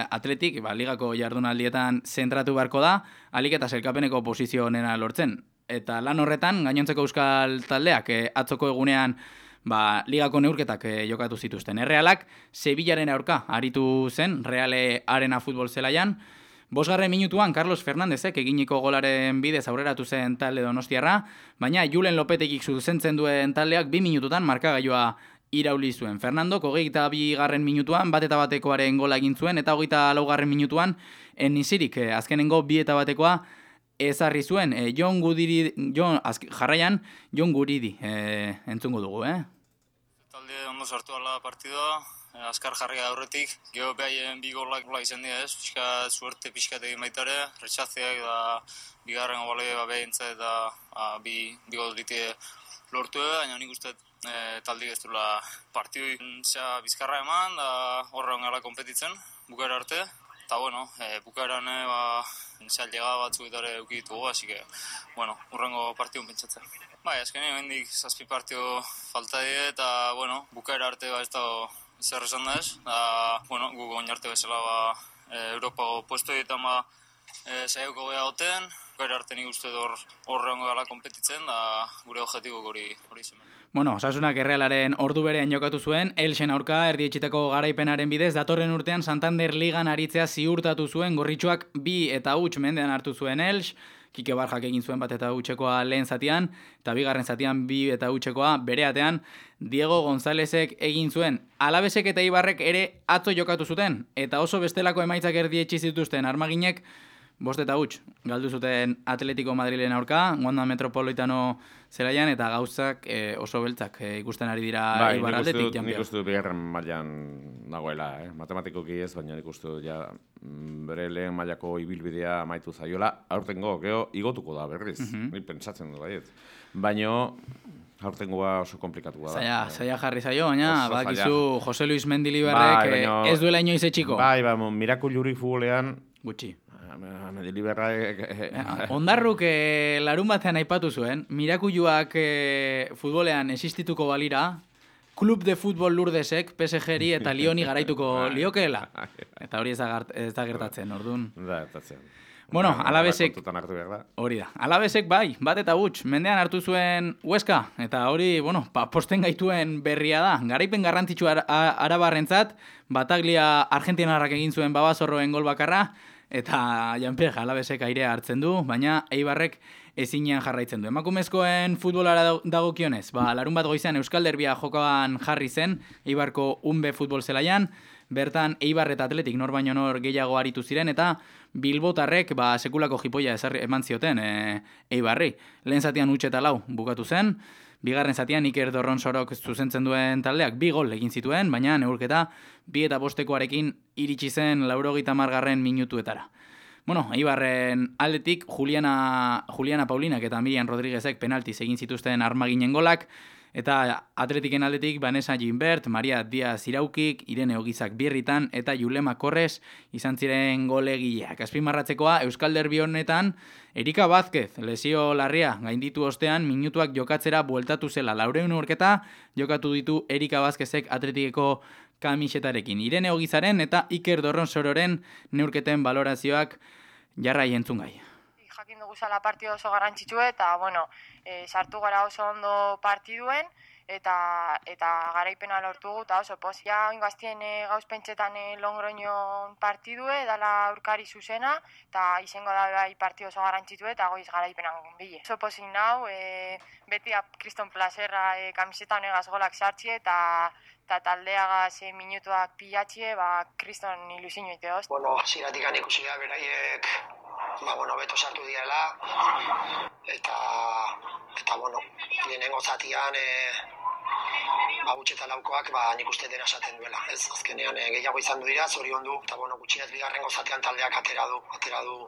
jardunaldietan zentratu beharko da, alik eta zelkapeneko posizio honena lortzen. Eta lan horretan, gainontzeko euskal taldeak, atzoko egunean, ligako neurketak jokatu zituzten. Errealak, Sevillaren aurka aritu zen, Reale Arena futbol zelaian. 5. minutuan Carlos Fernandezek eginiko golaren bidez aurreratu zen talde donostiarra, baina Julen Lopetegik zuzentzen duen taldeak 2 minututan markagailua irauli zuen. Fernandok 22. minutuan 1-batekoaren gola egin zuen, eta 24. minutuan Enizirik azkenengo 2-batekoa ezarri zuen. Jarraian Jon Guridi entzungo dugu, Talde ondo sartu ala partidoa, azkar jarria aurretik, geho behaien 2 golak izan dira ez, suerte pixkat egin baitare, retxazeak da bigarren gobalei behaintza eta 2 gol dite lortu baina nik uste taldik ez dula partidoi bizkarra eman, da horrean gara kompetitzen, bukaera arte, eta bueno, bukaeran llegada batzuk eta ere eukitugu, así que, bueno, urrengo partidun pentsatzen. Azkenean hendik 7 partido falta die, eta, bueno, bukaera arte ez dago zer esan da ez, bueno, gu goin arte bezala Europako puesto egiten saioko geha goten, bukaera arte nik uste horrean gara kompetitzen, da gure objektibo hori zen. Bueno, Osasunak Errealaren ordu berean jokatu zuen, Elxen aurka erdietxitako garaipenaren bidez, datorren urtean Santander Ligan aritzea ziurtatu zuen, gorritxoak 2 eta huts mendean hartu zuen Elx, Kike Barjak egin zuen 1 eta hutsekoa lehen zatian, eta bigarren zatian 2 eta hutsekoa bereatean, Diego Gonzálezek egin zuen. Alabesek eta Ibarrek ere atzo jokatu zuten, eta oso bestelako emaitzak erdietxi zituzten armaginek, 5 eta huts, galdu zuten Atletico Madrilen aurka, Wanda Metropolitano zelaian, eta gauzak oso beltzak ikusten ari dira Ibarraldetik. Nik uste dut bigarren mailan nagoela, matematikoki ez, baina nik uste dut bere lehen mailako ibilbidea amaitu zaiola, aurtengo, igotuko da berriz, nik pentsatzen du baiet. Baina aurtengoa oso komplikatu da. Zaila jarri zaio, baina bakizu Jose Luis Mendiliberrek ez duela inoiz etxiko. Mirakuluri futbolean gutxi. Ondarruk larun batean aipatu zuen, Mirakuluak futbolean existituko balira, Club de Futbol Lourdesek, PSG-ri eta Lioni garaituko liokeela. Eta hori ez da gertatzen, orduan. Da, gertatzen. Bueno, Alabesek, hori da, Alabesek bai, 1 eta huts, mendean hartu zuen Huesca, eta hori, posten gaituen berria da. Garaipen garrantzitsu arabarrentzat, Bataglia Argentinarrak egin zuen Babazorroen gol bakarra, eta Jean-Pierre Alabesek airea hartzen du, baina Eibarrek ezinean jarraitzen du. Emakumezkoen futbolara dagokionez, larun bat goizean Euskal Derbia jokoan jarri zen, Eibarko Unbe futbol zelaian, bertan Eibar eta Atletik nor baino nor gehiago aritu ziren, eta Bilbotarrek sekulako jipoia eman zioten Eibarri. Lehen zatian 4-4 bukatu zen, bigarren zatian Iker Dorronsorok zuzentzen duen taldeak 2 gol egin zituen, baina neurketa 2 eta 5 iritsi zen 90. minutuetara. Bueno, Eibarren aldetik Juliana Paulinak eta Miriam Rodríguezek penaltiz egin zituzten armaginen golak, eta Atletiken aldetik Vanessa Ginbert, Maria Diaz Iraukik, Irene Ogizak birritan eta Julema Korres izan ziren golegileak. Azpimarratzekoa Euskal Derbi honetan Erika Vázquez lesio larria gainditu ostean minutuak jokatzera bueltatu zela. 400 neurketa jokatu ditu Erika Vázquezek Atletikeko kamisetarekin. Irene Ogizaren eta Iker Dorronsororen neurketen balorazioak jarrai entzun gai. Jakin dugu zala partidu oso garrantzitsu eta, sartu gara oso ondo partiduen eta garaipena lortugu eta oso poz. Ja, oingaztien gauz pentsetan Logroñon partidue, dala aurkari zuzena eta izango da bai partidu oso garrantzitsu eta goiz garaipenan bile. Oso pozik nau, beti Kriston Plazerra kamiseta honegaz golak sartxie eta taldeagaz minutuak pilatxie, Kriston ilusiño iteoz. Ziratik ikusi da beraiek beto sartu diela eta lehenengo zatian gutxeta laukoak nik uste dena esaten duela. Ez, azkenean gehiago izan du dira, zoriondu, eta gutxienez bigarrengo zatean taldeak atera du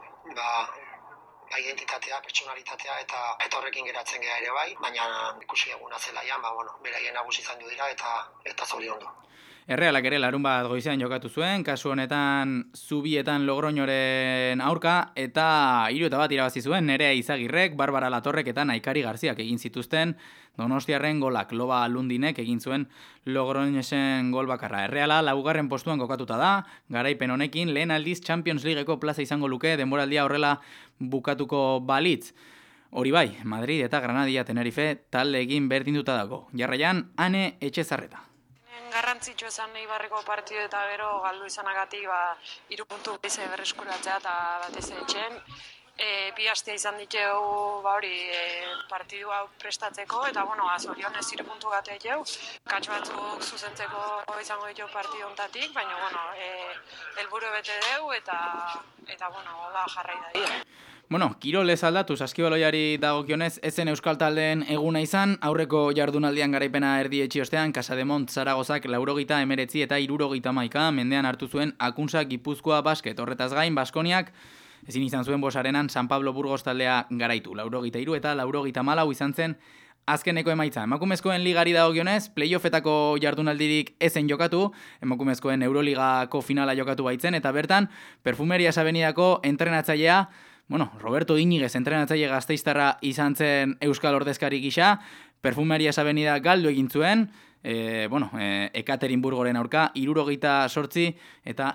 identitatea, pertsonalitatea eta horrekin geratzen gera ere bai, baina ikusi eguna zelaian, beraien nagusi izan du dira eta zoriondu. Errealak ere larunbat goizean jokatu zuen, kasu honetan Zubietan Logroñoren aurka eta 3-1 irabazi zuen Nerea Izagirrek, Barbara Latorrek eta Naikari Garziak egin zituzten Donostiarren golak. Loba Lundinek egin zuen Logroñesen gol bakarra. Erreala 4. postuan kokatuta da, garaipen honekin lehen aldiz Champions Leagueko plaza izango luke denboraldia horrela bukatuko balitz. Hori bai, Madrid eta Granadia Tenerife talde egin berdinduta dago. Jarraian, Ane Etxezarreta. Garrantzitsu esan Eibarreko partidu eta gero galdu izanagatik 3 puntu beze berreskuratzea eta batez etxen. Bi astea izan diteu partidu hau prestatzeko eta zorionez 3 puntu gate jau. Katxo batzuk zuzentzeko izango ditu partidu hontatik, baina helburu bete deu eta hola jarrai da dira. Kirolez aldatu saskibaloiari dagokionez ezen euskal taldeen eguna izan, aurreko jardunaldian garaipena erdietxi ostean Casademont Zaragozak 89 eta 71 mendean hartu zuen Akunsa Gipuzkoa Basket. Horretaz gain, Baskoniak ezin izan zuen Bosarenan San Pablo Burgos taldea garaitu. 93 eta 94 izan zen azkeneko emaitza. Emakumezkoen ligari dagokionez, playoffetako jardunaldirik ezen jokatu, emakumezkoen Euroligako finala jokatu baitzen, eta bertan, Perfumerias Avenidako entrenatzailea Roberto Iñiguez entrenatzaile gasteiztarra izan zen euskal ordezkari gisa, Perfumerias Avenida galdu egin zuen, Ekaterinburgoren aurka, 78 eta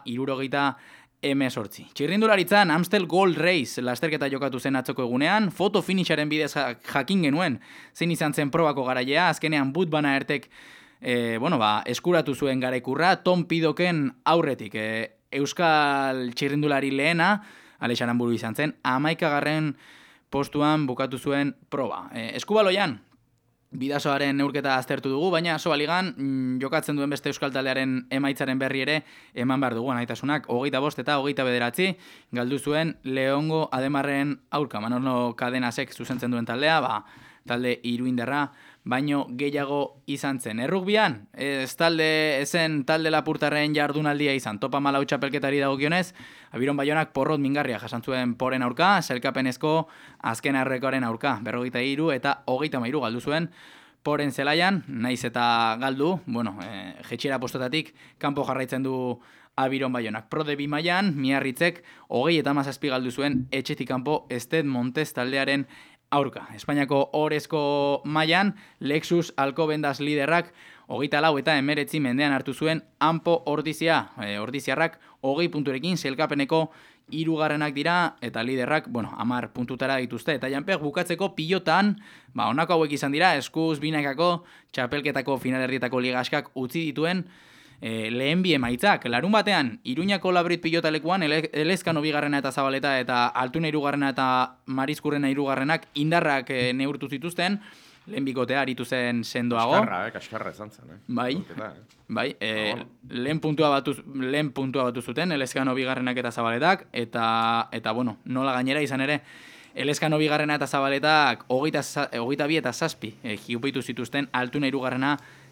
78. Txirrindularitzan Amstel Gold Race lasterketa jokatu zen atzoko egunean, foto finisharen bidez jakin genuen zein izan zen probako garailea, azkenean Bud Van Aertek eskuratu zuen garaikurra, Tom Pidoken aurretik, euskal txirrindulari lehena, Alexan Amburu izan zen, 11. postuan bukatu zuen proba. Eskubaloian, Bidasoaren neurketa aztertu dugu, baina Sobaligan jokatzen duen beste euskal taldearen emaitzaren berri ere eman behar dugu anaitasunak 25 eta 29 galdu zuen Leongo Ademarren aurka. Manolo Cadenasek zuzentzen duen taldea, talde iruinderra, baino gehiago izan zen. Errugbian, ezen talde lapurtarren jardunaldia izan. Topa Malau txapelketari dagokionez, Abiron Baionak porrot mingarria jasan zuen poren aurka, selkapenezko azken arrekoaren aurka, 43 eta 33 galdu zuen poren zelaian, naiz eta galdu, jetxiera postotatik kanpo jarraitzen du Abiron Baionak. Prode bi mailan, Miarritzek 37 galdu zuen etxetik kanpo Ested Montes taldearen aurka. Espainiako orezko mailan, Lexus Alcobendas liderrak 24 eta 19 mendean hartu zuen Ampo Ordizia. Ordiziarrak 20 punturekin selkapeneko 3 dira eta liderrak, 10 puntutara dituzte. Eta janpeg bukatzeko pilotan, honako hauek izan dira, eskuz binakako txapelketako finalerdietako ligaskak utzi dituen lehen bi emaitzak. Larun batean, Iruñako Labrit pilotalekuan, Elezkano 2. eta Zabaleta eta Altuna 2. eta Marizkurrena 2. indarrak neurtu zituzten, lehen bikotea aritu zen sendoago. Kaskarra izan zen. Bai, lehen puntua batu zuten, Elezkano 2. eta Zabaletak, eta nola gainera izan ere, Elezkano 2. eta Zabaletak 22 eta 7 jiupitu zituzten Altuna 2.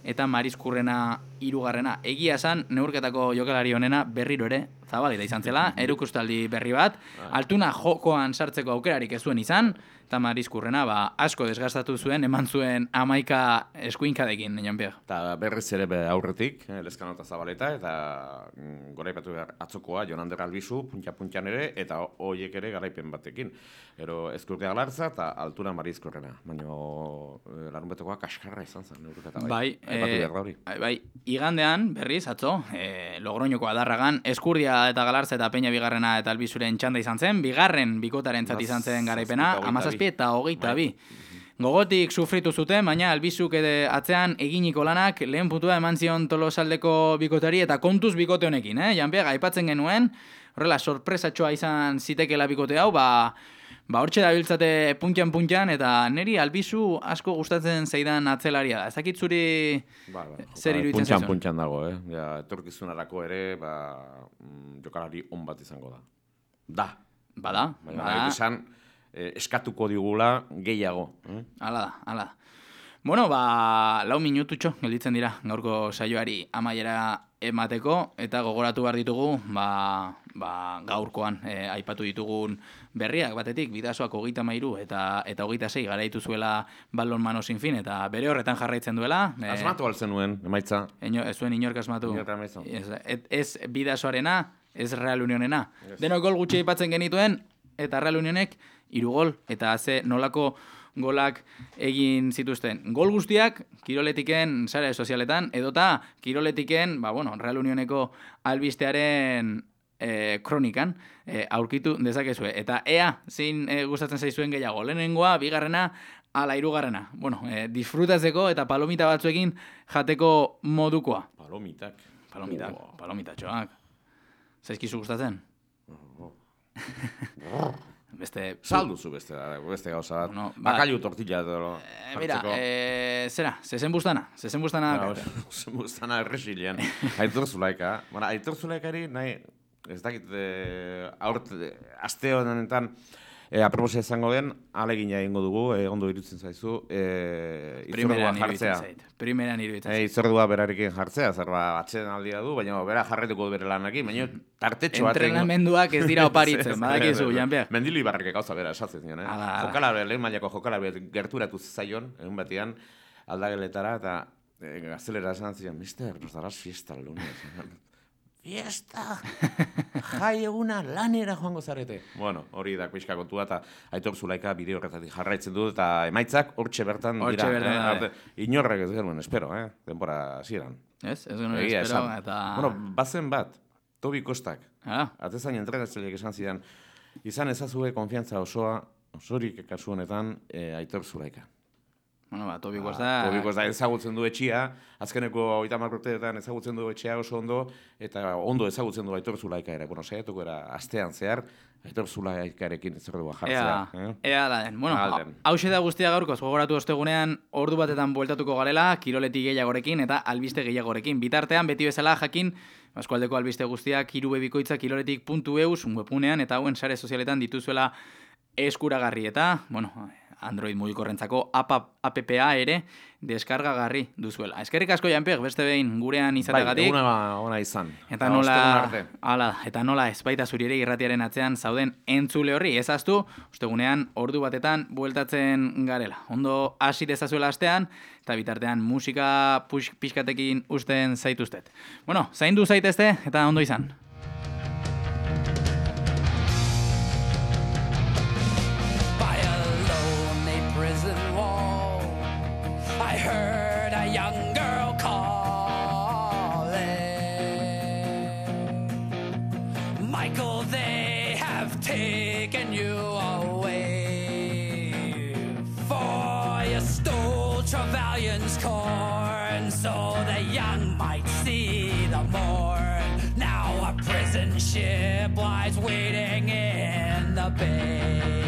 eta Mariskurrena 3. Egia esan, neurketako jokalari honena berriro ere Zabaleta izan zela, erukustaldi berri bat, Altuna jokoan sartzeko aukerarik ez zuen izan, eta Mariskurrena asko desgastatu zuen, eman zuen 11 eskuinkadekin, Jean-Pierre. Eta berriz ere aurretik, Lezkano eta Zabaleta, eta goraipatu atzokoa, Jonander Albizu, puntxa-puntxan ere, eta horiek ere garaipen batekin. Ero Ezkurtea Galartza eta Altuna Mariskurrena, baina larunbetakoa kaskarra izan zen. Bai, igandean, berriz, atzo, Logroñoko Adarragan, Ezkurdia eta Galartza eta Peña bigarrena eta Albizuren txanda izan zen, bigarren bikotaren zati izan zen garaipena, 17 eta 22. Gogotik sufritu zuten, baina Albizuk atzean eginiko lanak lehen puntua eman zion Tolosaldeko bikotari eta kontuz bikote honekin, Jean-Pierre, aipatzen genuen, horrela sorpresatxoa izan zitekela bikote hau, hortxe dabiltzate puntxan, eta niri Albizu asko gustatzen zaidan atzelaria da. Ez dakit zuri zer iruditzen zaizun? Puntxan dago, etorkizunarako ere, jokalari on bat izango da. Bada. Esan, eskatuko digula gehiago. Hala da. Bueno, 4 minututxo gelditzen dira gaurko saioari amaiera emateko, eta gogoratu behar ditugu, gaurkoan aipatu ditugun berriak batetik, Bidasoak 33 eta 26 garaitu zuela balonmano sin fin, eta bere horretan jarraitzen duela. Asmatu altzen nuen, emaitza. Ez zuen inork asmatu. Ez Bidasoarena, ez Real Unionena. Denok gol gutxi aipatzen genituen, eta Real Unionek 3 gol, eta ze nolako golak egin zituzten. Gol guztiak Kiroletiken sare sozialetan, edota Kiroletiken, Real Unioneko albistearen kronikan aurkitu dezakezue. Eta ea, zein gustatzen zaizuen gehiago, lehenengoa, bigarrena, ala 3. Bueno, disfrutatzeko eta palomita batzuekin jateko modukoa. Palomitatxoak. Zaizkizu gustatzen? Salduzu beste gauza bat. Bakailu tortilla. Mira, zera, zezen bustana. Zezen bustana erresilean. Aitor Zulaika. Aitor Zulaikari nahi, ez dakit, aste honetan, aproposa izango den, alegina egingo dugu, ondo iruditzen zaizu, izordua jartzea. Primeran iruditzen zaizu. Izordua berarekin jartzea, zer atxeden aldia du, baina bera jarretuko bere lanakin, baina tartetxo bat... Entrenamenduak ez dira oparitzen, badakizu, Jean-Pierre. Mendilo Ibarreke gauza bera esatzen zion, Jokalare, lehen mailako jokalare gerturatu zaion, egun batean, aldageletara, eta gaztelera esan zion, mister, nos darás fiesta el lunes. Fiesta! Jai eguna lanera joango zarete. Bueno, hori da pixka kontua, eta Aitor Zulaika bideo horretatik jarraitzen du, eta emaitzak hortxe bertan dira. Inorrek ez genuen, espero, denbora hasieran. Ez genuen espero, eta... Bueno, bazen bat, Tobi Kostak. Atezain entrenatzaileak esan zidan, izan ezazue konfiantza osorik kasu honetan Aitor Zulaika. Bueno, Tobi Kosta... Tobi Kosta ezagutzen du etxia, azkeneko 30 urteetan ezagutzen du etxea oso ondo, eta ondo ezagutzen du Aitor Zulaika ere. Bueno, saiatuko era astean zehar, Aitor Zulaikarekin zerrua jartzea. Ea da den. Bueno, hauxe da guztia gaurkoz, gogoratu ostegunean, ordu batetan bueltatuko garela, kiroleti gehiagorekin eta albiste gehiagorekin. Bitartean, beti bezala jakin, eskualdeko albiste guztiak, irubebikoitza kiroletik.eus, webgunean, eta hauen sare sozialetan dituzuela eskuragarri eta, Android mugikorrentzako appa ere deskargagarri duzuela. Eskerrik asko, Jean-Pierre, beste behin gurean izateagatik. Ona izan. Eta nola ez baita zuri ere irratiaren atzean zauden entzule horri. Ezaztu, ostegunean ordu batetan bueltatzen garela. Ondo hasi dezazuela astean, eta bitartean musika pixkatekin usten zaituztet. Bueno, zaindu zaitezte eta ondo izan. Young girl calling. Michael, they have taken you away, for you stole Trevelyan's corn, so the young might see the morn. Now a prison ship lies waiting in the bay.